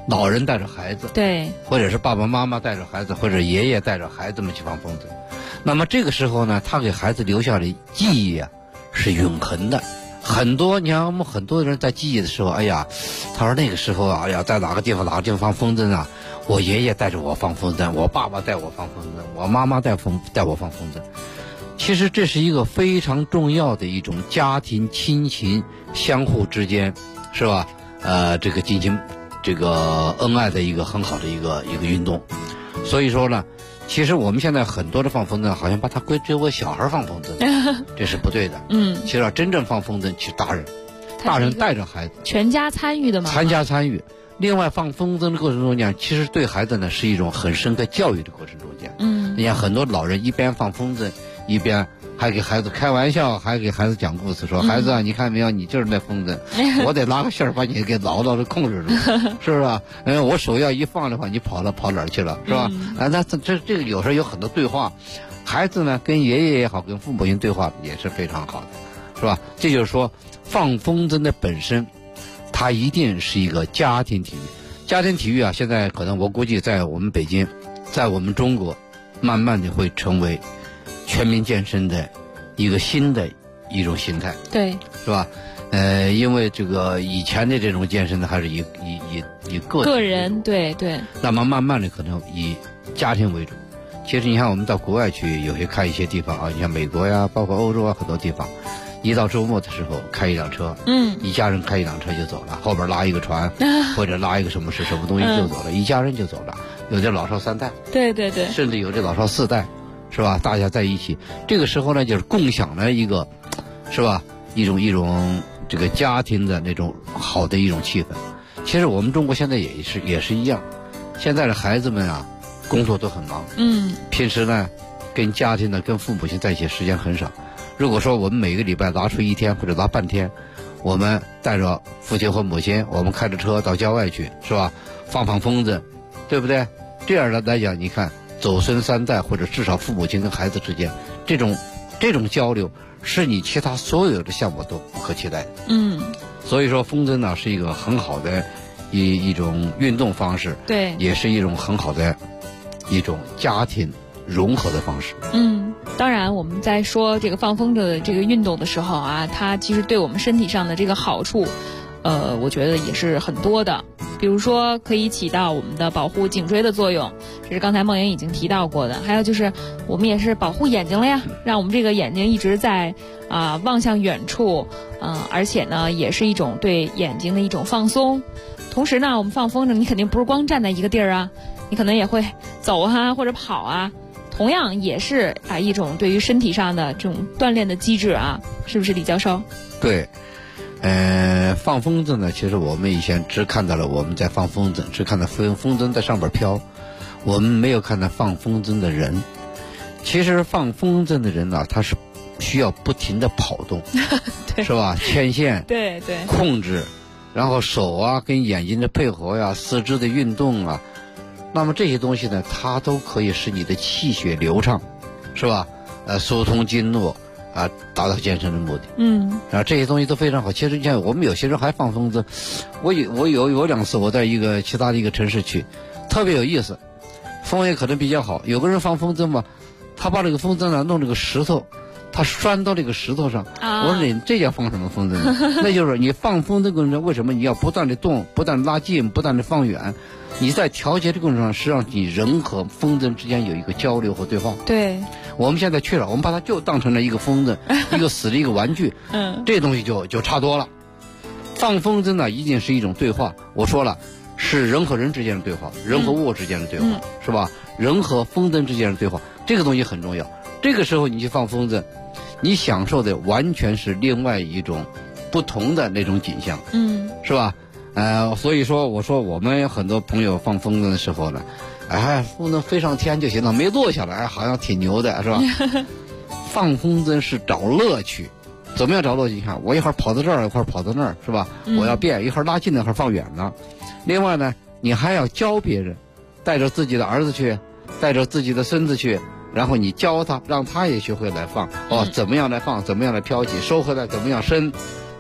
Speaker 6: 老人带着孩子，
Speaker 8: 对，
Speaker 6: 或者是爸爸妈妈带着孩子，或者爷爷带着孩子们去放风筝。那么这个时候呢，他给孩子留下的记忆啊，是永恒的。很多，你看我们很多人在记忆的时候，哎呀，他说那个时候啊，哎呀，在哪个地方放风筝啊，我爷爷带着我放风筝，我爸爸带我放风筝，我妈妈带我放风筝。其实这是一个非常重要的一种家庭亲情相互之间，是吧？这个进行这个恩爱的一个很好的一个运动。所以说呢，其实我们现在很多的放风筝，好像把它归结为小孩放风筝，这是不对的。其实真正放风筝，其实大人带着孩子，
Speaker 8: 全家参与的嘛，
Speaker 6: 参与。另外，放风筝的过程中间，其实对孩子呢是一种很深刻教育的过程中间。你看很多老人一边放风筝，一边还给孩子开玩笑，还给孩子讲故事，说孩子啊，你看没有，你就是那风筝，我得拉个线儿把你给牢牢的控制住，是不是？我手要一放的话，你跑哪儿去了，是吧？那这个有时候有很多对话，孩子呢跟爷爷也好，跟父母亲对话也是非常好的，是吧？这就是说，放风筝的本身，它一定是一个家庭体育。家庭体育啊，现在可能我估计在我们北京，在我们中国，慢慢的会成为全民健身的一个新的一种形态，
Speaker 8: 对，
Speaker 6: 是吧？因为这个以前的这种健身呢，还是以个
Speaker 8: 人，对。
Speaker 6: 那么慢慢的可能以家庭为主。其实你看我们到国外去，有些看一些地方啊，你像美国呀，包括欧洲啊，很多地方，一到周末的时候开一辆车，一家人开一辆车就走了，后边拉一个船，或者拉一个什么东西就走了，一家人就走了，有的老少3代，
Speaker 8: 对，
Speaker 6: 甚至有的老少4代。是吧？大家在一起，这个时候呢，就是共享了一个，是吧？一种这个家庭的那种好的一种气氛。其实我们中国现在也是一样，现在的孩子们啊，工作都很忙，平时呢，跟家庭呢，跟父母亲在一起时间很少。如果说我们每个礼拜拿出1天或者拿半天，我们带着父亲和母亲，我们开着车到郊外去，是吧？放风筝，对不对？这样的来讲，你看。走孙3代，或者至少父母亲跟孩子之间，这种交流，是你其他所有的项目都不可替代的。所以说风筝呢是一个很好的一种运动方式，
Speaker 8: 对，
Speaker 6: 也是一种很好的一种家庭融合的方式。
Speaker 8: 当然我们在说这个放风筝的这个运动的时候啊，它其实对我们身体上的这个好处，我觉得也是很多的。比如说可以起到我们的保护颈椎的作用，这是刚才梦莹已经提到过的。还有就是我们也是保护眼睛了呀，让我们这个眼睛一直在望向远处，而且呢也是一种对眼睛的一种放松。同时呢，我们放风筝，你肯定不是光站在一个地儿啊，你可能也会走啊或者跑啊，同样也是一种对于身体上的这种锻炼的机制啊，是不是李教授？
Speaker 6: 对。放风筝呢，其实我们以前只看到了我们在放风筝，只看到风筝在上边飘，我们没有看到放风筝的人。其实放风筝的人呢，他是需要不停的跑动，是吧？牵线，
Speaker 8: 对，
Speaker 6: 控制，然后手啊跟眼睛的配合呀，四肢的运动啊，那么这些东西呢，它都可以使你的气血流畅，是吧？疏通经络。达到健身的目的。这些东西都非常好。其实你看，我们有些人还放风筝。我有2次我在其他的一个城市去，特别有意思，风也可能比较好。有个人放风筝嘛，他把这个风筝呢弄这个石头，他拴到这个石头上。我说你这叫放什么风筝呢？那就是你放风筝过程中，为什么你要不断的动，不断的拉近，不断的放远？你在调节的过程中，实际上你人和风筝之间有一个交流和对话。
Speaker 8: 对。
Speaker 6: 我们现在去了，我们把它就当成了一个风筝，一个死的一个玩具。这东西就差多了。放风筝呢，一定是一种对话。我说了，是人和人之间的对话，人和物之间的对话，是吧？人和风筝之间的对话，这个东西很重要。这个时候你去放风筝，你享受的完全是另外一种不同的那种景象，是吧？所以说我说我们很多朋友放风筝的时候呢，风筝飞上天就行了，没落下来好像挺牛的，是吧？放风筝是找乐趣。怎么样找乐趣？你看我一会儿跑到这儿，一会儿跑到那儿，是吧？我要变，一会儿拉近了，一会儿放远了。另外呢，你还要教别人，带着自己的儿子去，带着自己的孙子去，然后你教他，让他也学会来放。怎么样来放，怎么样来飘起，收回来怎么样伸，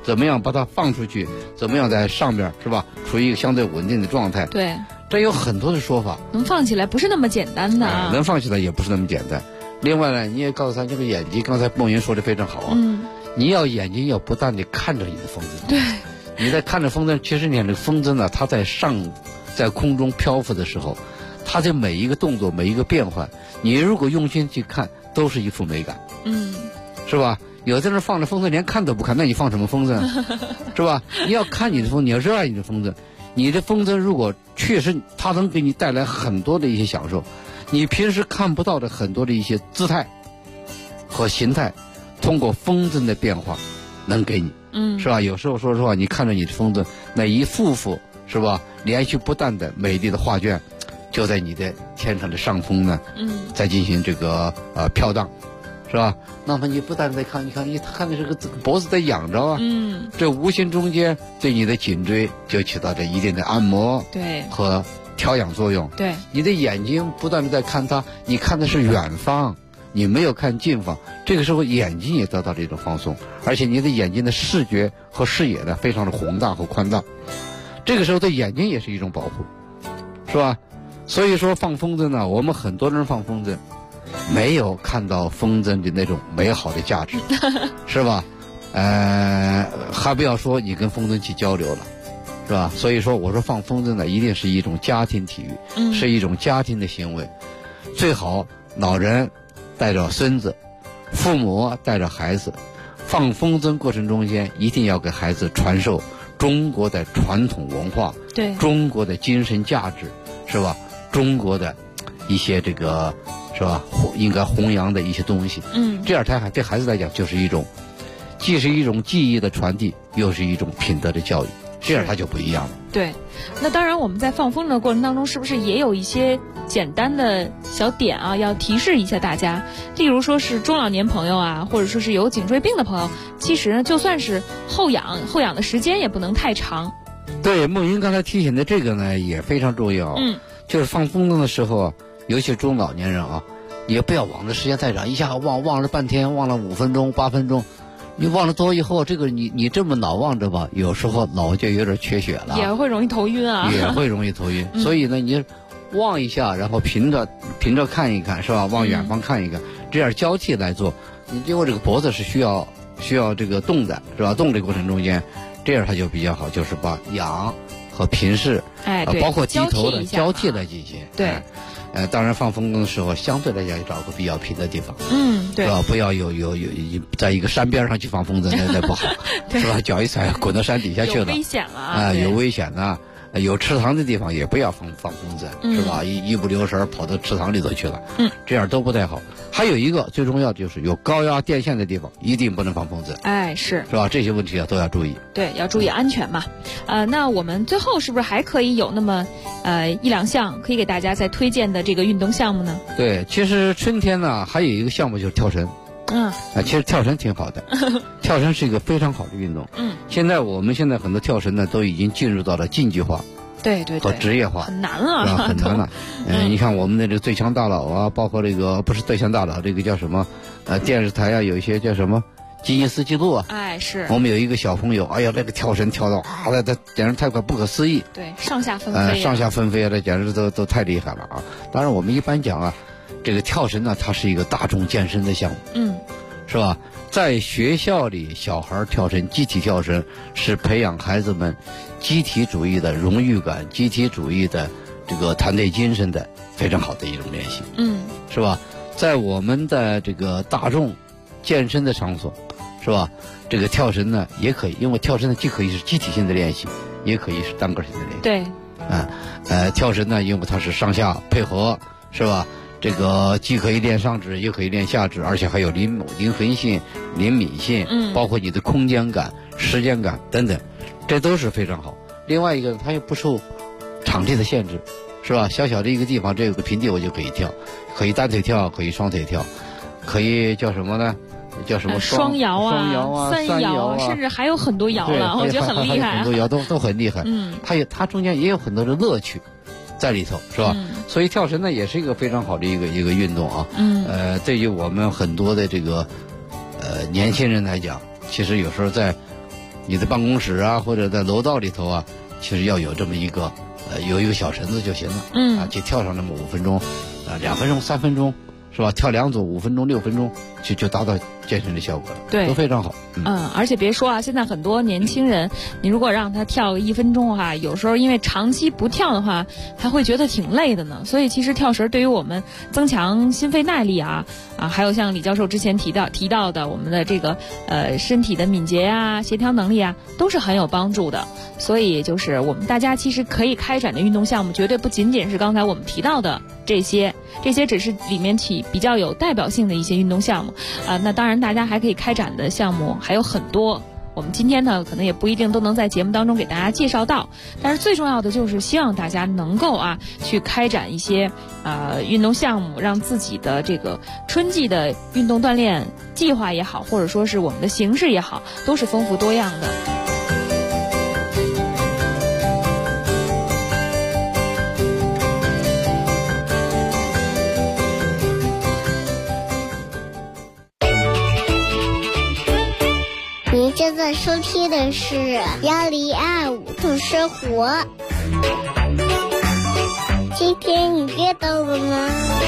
Speaker 6: 怎么样把它放出去，怎么样在上边是吧，处于一个相对稳定的状态。
Speaker 8: 对，
Speaker 6: 这有很多的说法。
Speaker 8: 能放起来不是那么简单的啊。
Speaker 6: 能放起来也不是那么简单。另外呢，你也告诉他这个眼睛，刚才梦莹说的非常好啊。你要眼睛要不断地看着你的风筝。
Speaker 8: 对。
Speaker 6: 你在看着风筝，其实你看这个风筝呢，它在空中漂浮的时候，它的每一个动作、每一个变换，你如果用心去看，都是一幅美感。是吧？有的人放着风筝连看都不看，那你放什么风筝？是吧？你要看你的风筝，你要热爱你的风筝。你的风筝如果确实它能给你带来很多的一些享受，你平时看不到的很多的一些姿态和形态，通过风筝的变化能给你。是吧？有时候说实话，你看着你的风筝那一幅幅是吧，连续不断的美丽的画卷，就在你的天上的上空呢，在进行这个飘荡，是吧？那么你不但在看，你看的这个脖子在仰着啊，这无形中间对你的颈椎就起到着一定的按摩和调养作用。
Speaker 8: 对，
Speaker 6: 你的眼睛不断的在看它，你看的是远方，你没有看近方，这个时候眼睛也得到了一种放松，而且你的眼睛的视觉和视野呢非常的宏大和宽大，这个时候对眼睛也是一种保护，是吧？所以说放风筝呢，我们很多人放风筝没有看到风筝的那种美好的价值，是吧？还不要说你跟风筝去交流了，是吧？所以说我说放风筝呢一定是一种家庭体育，是一种家庭的行为，最好老人带着孙子，父母带着孩子，放风筝过程中间一定要给孩子传授中国的传统文化，
Speaker 8: 对，
Speaker 6: 中国的精神价值，是吧？中国的一些这个是吧，应该弘扬的一些东西。这样对孩子来讲就是一种，既是一种记忆的传递，又是一种品德的教育，这样它就不一样了。
Speaker 8: 对，那当然我们在放风筝的过程当中，是不是也有一些简单的小点啊，要提示一下大家？例如说是中老年朋友啊，或者说是有颈椎病的朋友，其实呢，就算是后仰的时间也不能太长。
Speaker 6: 对，梦莹刚才提醒的这个呢也非常重要。就是放风筝的时候啊，尤其是中老年人啊，也不要忘了时间太长，一下忘了半天，忘了5分钟、8分钟。你忘了多以后，这个你这么老忘着吧，有时候脑就有点缺血了，
Speaker 8: 也会容易头晕啊，
Speaker 6: 也会容易头晕。所以呢，你望一下，然后平着看一看，是吧？往远方看一看，这样交替来做。你因为这个脖子是需要这个动的，是吧？动的过程中间，这样它就比较好，就是把仰和平视，
Speaker 8: 对，
Speaker 6: 包括低头的交替来进行。
Speaker 8: 对。
Speaker 6: 当然放风筝的时候，相对来讲要找个比较平的地方，
Speaker 8: 对，
Speaker 6: 是吧？不要有在一个山边上去放风筝，那不好，是吧？脚一踩滚到山底下去了，
Speaker 8: 有危险了
Speaker 6: 有危险的。有池塘的地方也不要放风筝，是吧？一不留神跑到池塘里头去了，这样都不太好。还有一个最重要的就是有高压电线的地方，一定不能放风筝。
Speaker 8: 是
Speaker 6: 吧？这些问题都要注意。
Speaker 8: 对，要注意安全嘛。那我们最后是不是还可以有那么1、2项可以给大家再推荐的这个运动项目呢？
Speaker 6: 对，其实春天呢还有一个项目就是跳绳。其实跳绳挺好的，跳绳是一个非常好的运动。我们现在很多跳绳呢都已经进入到了竞技化，
Speaker 8: 对，
Speaker 6: 和职业化，
Speaker 8: 很难了，
Speaker 6: 是吧？很难了。你看我们的这个最强大佬啊，包括这个不是最强大佬，这个叫什么？电视台啊，有一些叫什么吉尼斯纪录啊。
Speaker 8: 是。
Speaker 6: 我们有一个小朋友，哎呀，这个跳绳跳到他简直太快，不可思议。
Speaker 8: 对，上下分飞。
Speaker 6: 上下分飞，这简直都太厉害了啊！当然，我们一般讲啊，这个跳绳呢，它是一个大众健身的项目。是吧？在学校里，小孩跳绳、集体跳绳是培养孩子们集体主义的荣誉感、集体主义的这个团队精神的非常好的一种练习。是吧？在我们的这个大众健身的场所，是吧？这个跳绳呢也可以，因为跳绳呢既可以是集体性的练习，也可以是单个性的练习。对。跳绳呢，因为它是上下配合，是吧？这个既可以练上肢，也可以练下肢，而且还有灵活性、灵敏性，包括你的空间感、时间感等等，这都是非常好。另外一个，它又不受场地的限制，是吧？小小的一个地方，这有个平地我就可以跳，可以单腿跳，可以双腿跳，可以叫什么呢？叫什么
Speaker 8: 双摇
Speaker 6: 啊、
Speaker 8: 三摇啊，甚至还有很多摇了，我觉得很厉害。
Speaker 6: 很多摇都很厉害。它中间也有很多的乐趣在里头，是吧？所以跳绳呢也是一个非常好的一个运动啊。对于我们很多的这个年轻人来讲，其实有时候在你的办公室啊，或者在楼道里头啊，其实要有这么一个有一个小绳子就行了。去跳上那么5分钟，2分钟、3分钟，是吧？跳2组5分钟、6分钟，就达到健身的效果了。
Speaker 8: 对，
Speaker 6: 都非常好。
Speaker 8: 而且别说啊，现在很多年轻人，你如果让他跳1分钟的话，有时候因为长期不跳的话，还会觉得挺累的呢。所以其实跳绳对于我们增强心肺耐力还有像李教授之前提到的我们的这个身体的敏捷啊、协调能力啊，都是很有帮助的。所以就是我们大家其实可以开展的运动项目，绝对不仅仅是刚才我们提到的这些只是里面起比较有代表性的一些运动项目那当然大家还可以开展的项目还有很多。我们今天呢，可能也不一定都能在节目当中给大家介绍到，但是最重要的就是希望大家能够去开展一些运动项目，让自己的这个春季的运动锻炼计划也好，或者说是我们的形式也好，都是丰富多样的。
Speaker 4: 您正在收听的是1025度生活。今天你阅到了吗？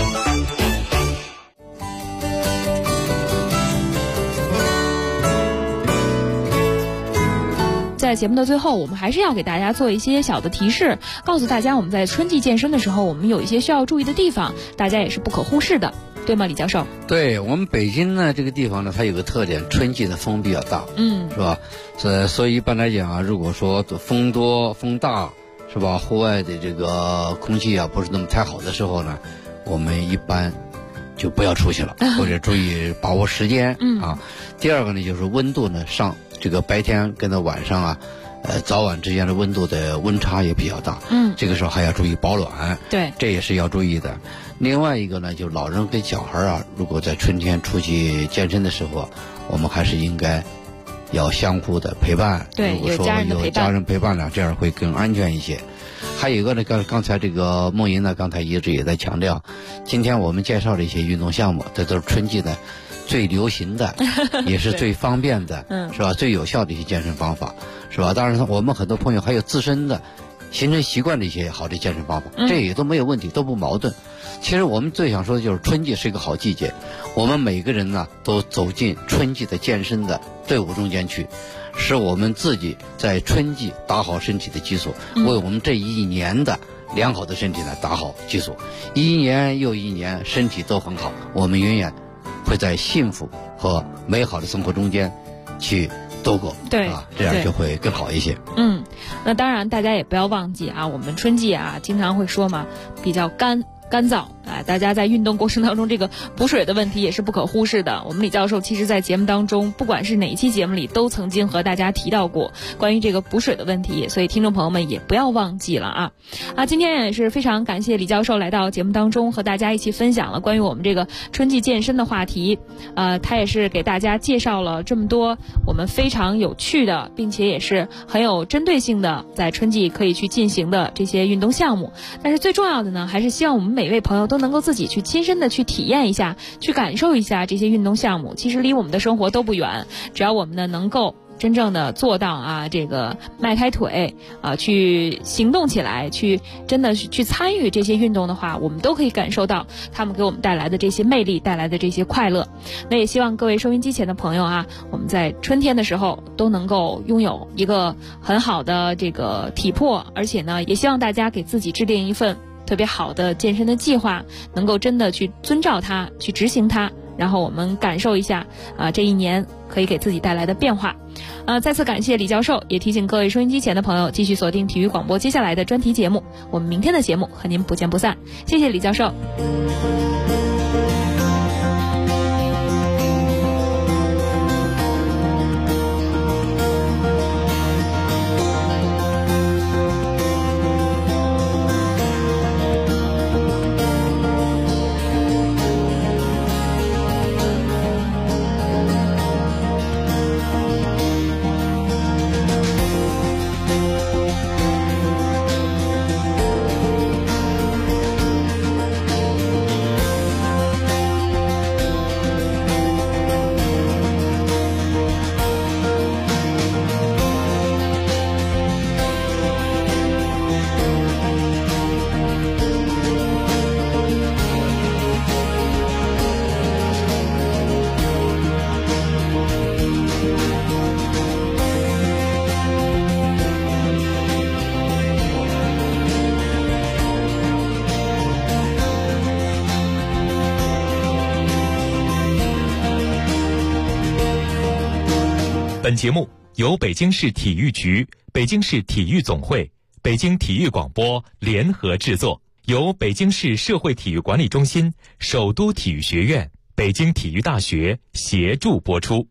Speaker 8: 在节目的最后，我们还是要给大家做一些小的提示，告诉大家我们在春季健身的时候，我们有一些需要注意的地方，大家也是不可忽视的。对吗，李教授？
Speaker 6: 对，我们北京呢这个地方呢，它有个特点，春季的风比较大，是吧？所以一般来讲如果说风多风大，是吧？户外的这个空气不是那么太好的时候呢，我们一般就不要出去了，或者注意把握时间第二个呢，就是温度呢上这个白天跟到晚上早晚之间的温度的温差也比较大，这个时候还要注意保暖，
Speaker 8: 对，
Speaker 6: 这也是要注意的。另外一个呢，就老人跟小孩如果在春天出去健身的时候，我们还是应该要相互的陪伴，
Speaker 8: 对，
Speaker 6: 如果说有家人陪伴了，这样会更安全一些。还有一个呢，刚才这个梦莹呢，刚才一直也在强调，今天我们介绍的一些运动项目，这都是春季的最流行的，也是最方便的，是吧？最有效的一些健身方法，是吧？当然，我们很多朋友还有自身的形成习惯的一些好的健身方法，这也都没有问题，都不矛盾。其实我们最想说的就是春季是一个好季节，我们每个人呢都走进春季的健身的队伍中间去，使我们自己在春季打好身体的基础，为我们这一年的良好的身体呢打好基础。一年又一年身体都很好，我们永远会在幸福和美好的生活中间去度过，
Speaker 8: 对
Speaker 6: 这样就会更好一些。
Speaker 8: 那当然大家也不要忘记我们春季经常会说嘛，比较干燥大家在运动过程当中这个补水的问题也是不可忽视的。我们李教授其实在节目当中，不管是哪一期节目里，都曾经和大家提到过关于这个补水的问题，所以听众朋友们也不要忘记了今天也是非常感谢李教授来到节目当中，和大家一起分享了关于我们这个春季健身的话题。他也是给大家介绍了这么多我们非常有趣的，并且也是很有针对性的在春季可以去进行的这些运动项目。但是最重要的呢，还是希望我们每位朋友都能够自己去亲身的去体验一下，去感受一下这些运动项目。其实离我们的生活都不远，只要我们呢能够真正的做到这个迈开腿去行动起来，去真的去参与这些运动的话，我们都可以感受到他们给我们带来的这些魅力，带来的这些快乐。那也希望各位收音机前的朋友我们在春天的时候都能够拥有一个很好的这个体魄，而且呢，也希望大家给自己制定一份特别好的健身的计划，能够真的去遵照它，去执行它，然后我们感受一下这一年可以给自己带来的变化。再次感谢李教授，也提醒各位收音机前的朋友继续锁定体育广播接下来的专题节目，我们明天的节目和您不见不散。谢谢李教授。
Speaker 7: 本节目由北京市体育局、北京市体育总会、北京体育广播联合制作，由北京市社会体育管理中心、首都体育学院、北京体育大学协助播出。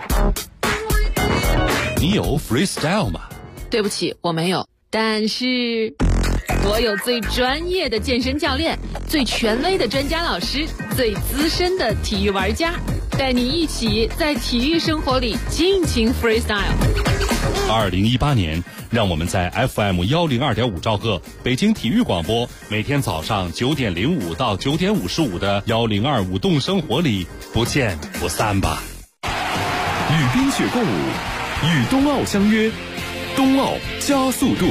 Speaker 3: 你有 freestyle 吗？
Speaker 8: 对不起，我没有，但是我有最专业的健身教练，最权威的专家老师，最资深的体育玩家，带你一起在体育生活里尽情 freestyle。
Speaker 3: 2018年，让我们在 FM 102.5兆赫北京体育广播，每天早上9点05到9点55的1025动生活里不见不散吧。
Speaker 1: 与冰雪共舞，与冬奥相约，冬奥加速度。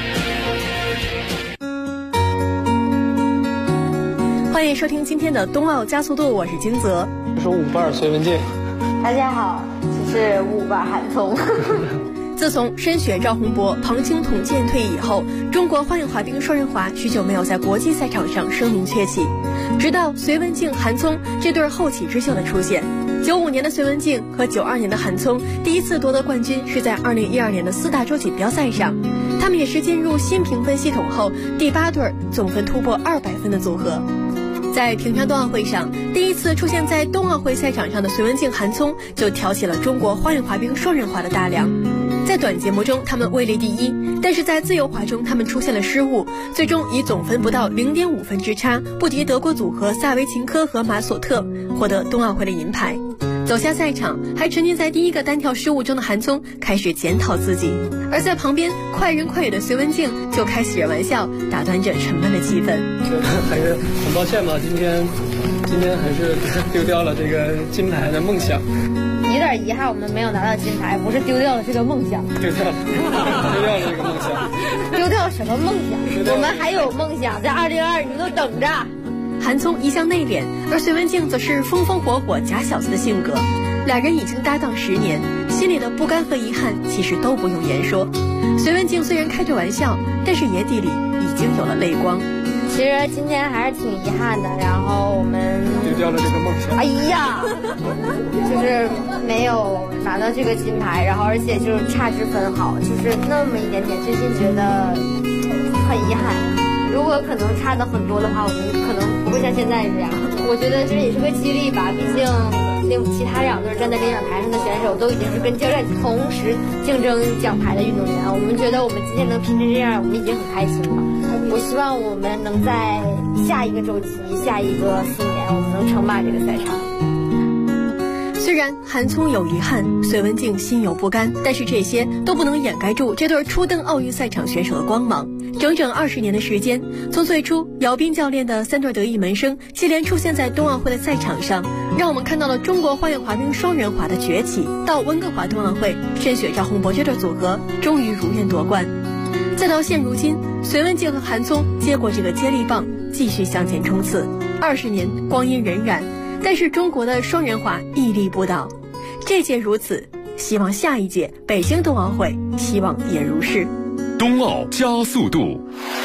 Speaker 9: 欢迎收听今天的冬奥加速度，我是金泽。
Speaker 10: 我是舞伴隋文静。
Speaker 11: 大家好，我是舞伴韩聪。
Speaker 9: 自从申雪、赵宏博、庞青统剑退役以后，中国花样滑冰双人滑许久没有在国际赛场上声名鹊起。直到隋文静、韩聪这对后起之秀的出现，95年的隋文静和92年的韩聪第一次夺得冠军是在2012年的4大洲锦标赛上，他们也是进入新评分系统后第8对总分突破200分的组合。在平昌冬奥会上，第一次出现在冬奥会赛场上的隋文静、韩聪就挑起了中国花样滑冰双人滑的大梁。在短节目中他们位列第一，但是在自由滑中他们出现了失误，最终以总分不到0.5分之差不敌德国组合萨维琴科和马索特，获得冬奥会的银牌。走下赛场，还沉浸在第一个单跳失误中的韩聪开始检讨自己，而在旁边快人快语的隋文静就开起了玩笑，打断着沉闷的气氛。
Speaker 10: 还是很抱歉吧，今天还是丢掉了这个金牌的梦想。
Speaker 11: 有点遗憾，我们没有拿到金牌，不是丢掉了这个梦想，
Speaker 10: 丢掉了这个梦想。
Speaker 11: 丢掉什么梦想？我们还有梦想，在2022你们都等着。
Speaker 9: 韩聪一向内敛，而隋文静则是风风火火假小子的性格。两人已经搭档10年，心里的不甘和遗憾其实都不用言说。隋文静虽然开着玩笑，但是眼底里已经有了泪光。
Speaker 11: 其实今天还是挺遗憾的，然后我们
Speaker 10: 丢掉了这个梦想。
Speaker 11: 哎呀，就是没有拿到这个金牌，然后而且就是差之分毫，就是那么一点点，真心觉得很遗憾。如果可能差的很多的话，我们可能不会像现在这样。我觉得这也是个激励吧，毕竟其他2对站在领奖台上的选手都已经是跟教练同时竞争奖牌的运动员，我们觉得我们今天能拼成这样，我们已经很开心了。我希望我们能在下一个周期、下一个4年，我们能称霸这个赛场。
Speaker 9: 虽然韩聪有遗憾，隋文静心有不甘，但是这些都不能掩盖住这对初登奥运赛场选手的光芒。整整20年的时间，从最初姚斌教练的3对得意门生接连出现在冬奥会的赛场上，让我们看到了中国花样滑冰双人滑的崛起，到温哥华冬奥会，申雪、赵宏博这对组合终于如愿夺冠，再到现如今，隋文静和韩聪接过这个接力棒，继续向前冲刺。20年光阴荏苒，但是中国的双人滑屹立不倒。这届如此，希望下一届北京冬奥会希望也如是。
Speaker 1: 冬奥加速度。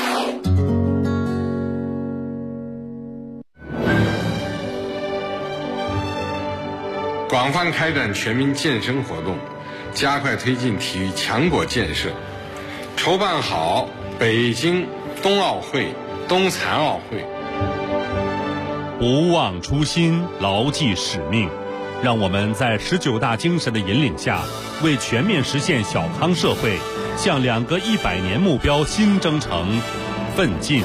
Speaker 12: 广泛开展全民健身活动，加快推进体育强国建设，筹办好北京冬奥会、冬残奥会。
Speaker 3: 不忘初心，牢记使命，让我们在19大精神的引领下，为全面实现小康社会，向2个100年目标新征程奋进。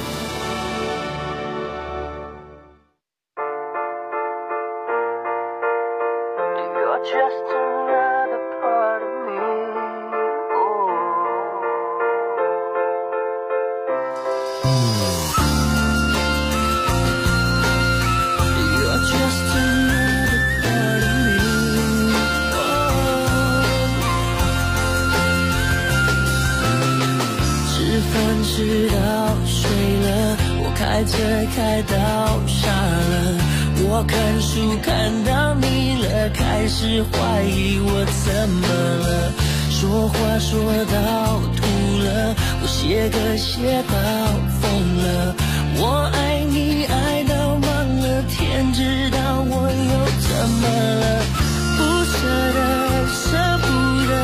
Speaker 13: 吃到睡了，我开车开到傻了，我看书看到腻了，开始怀疑我怎么了，说话说到吐了，我写歌写到疯了，我爱你爱到忘了，天知道我又怎么了，不舍得舍不得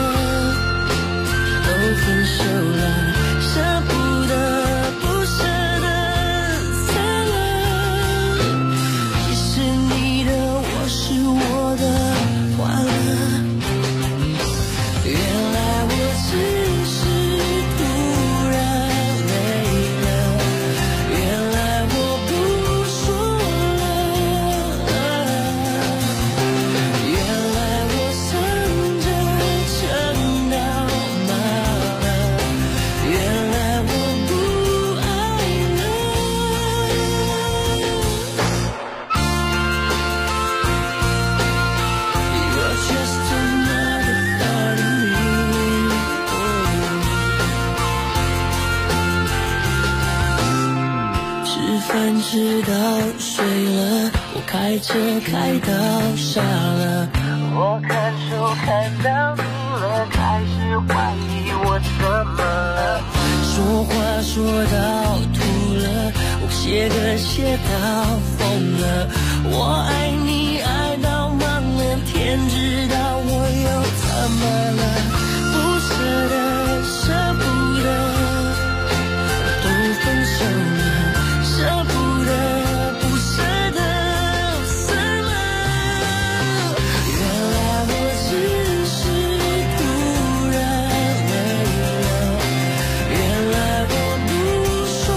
Speaker 13: 然知道睡了，我开车开到傻了，我看书看到你了，开始怀疑我怎么了，说话说到吐了，我写歌写到疯了，我爱你爱到盲了，天知道我又怎么了，不舍得舍不得都分手了，舍不得不舍得散了，原来我只是突然累了，原来我不说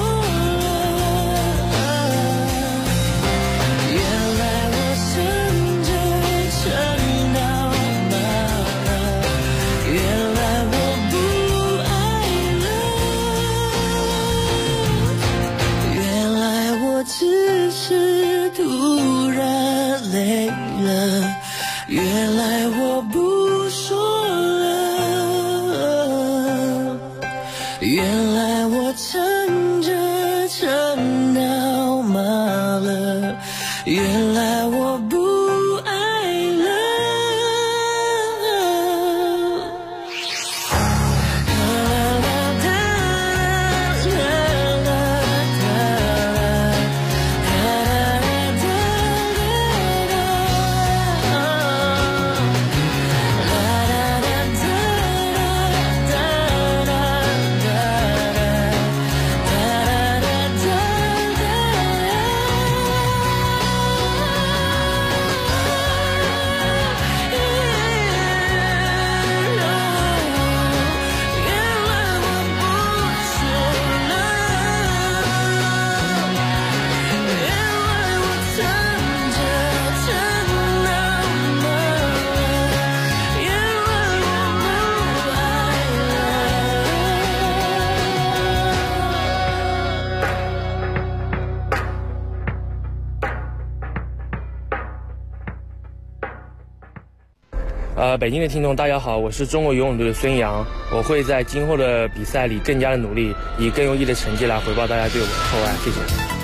Speaker 13: 了，原来我撑着撑到麻了，原来我不爱了，原来我只是突然累了，原来我不说了，原来我撑着撑到麻了，原来我不爱了。
Speaker 14: 北京的听众大家好，我是中国游泳队的孙杨，我会在今后的比赛里更加的努力，以更优异的成绩来回报大家对我的厚爱，谢谢。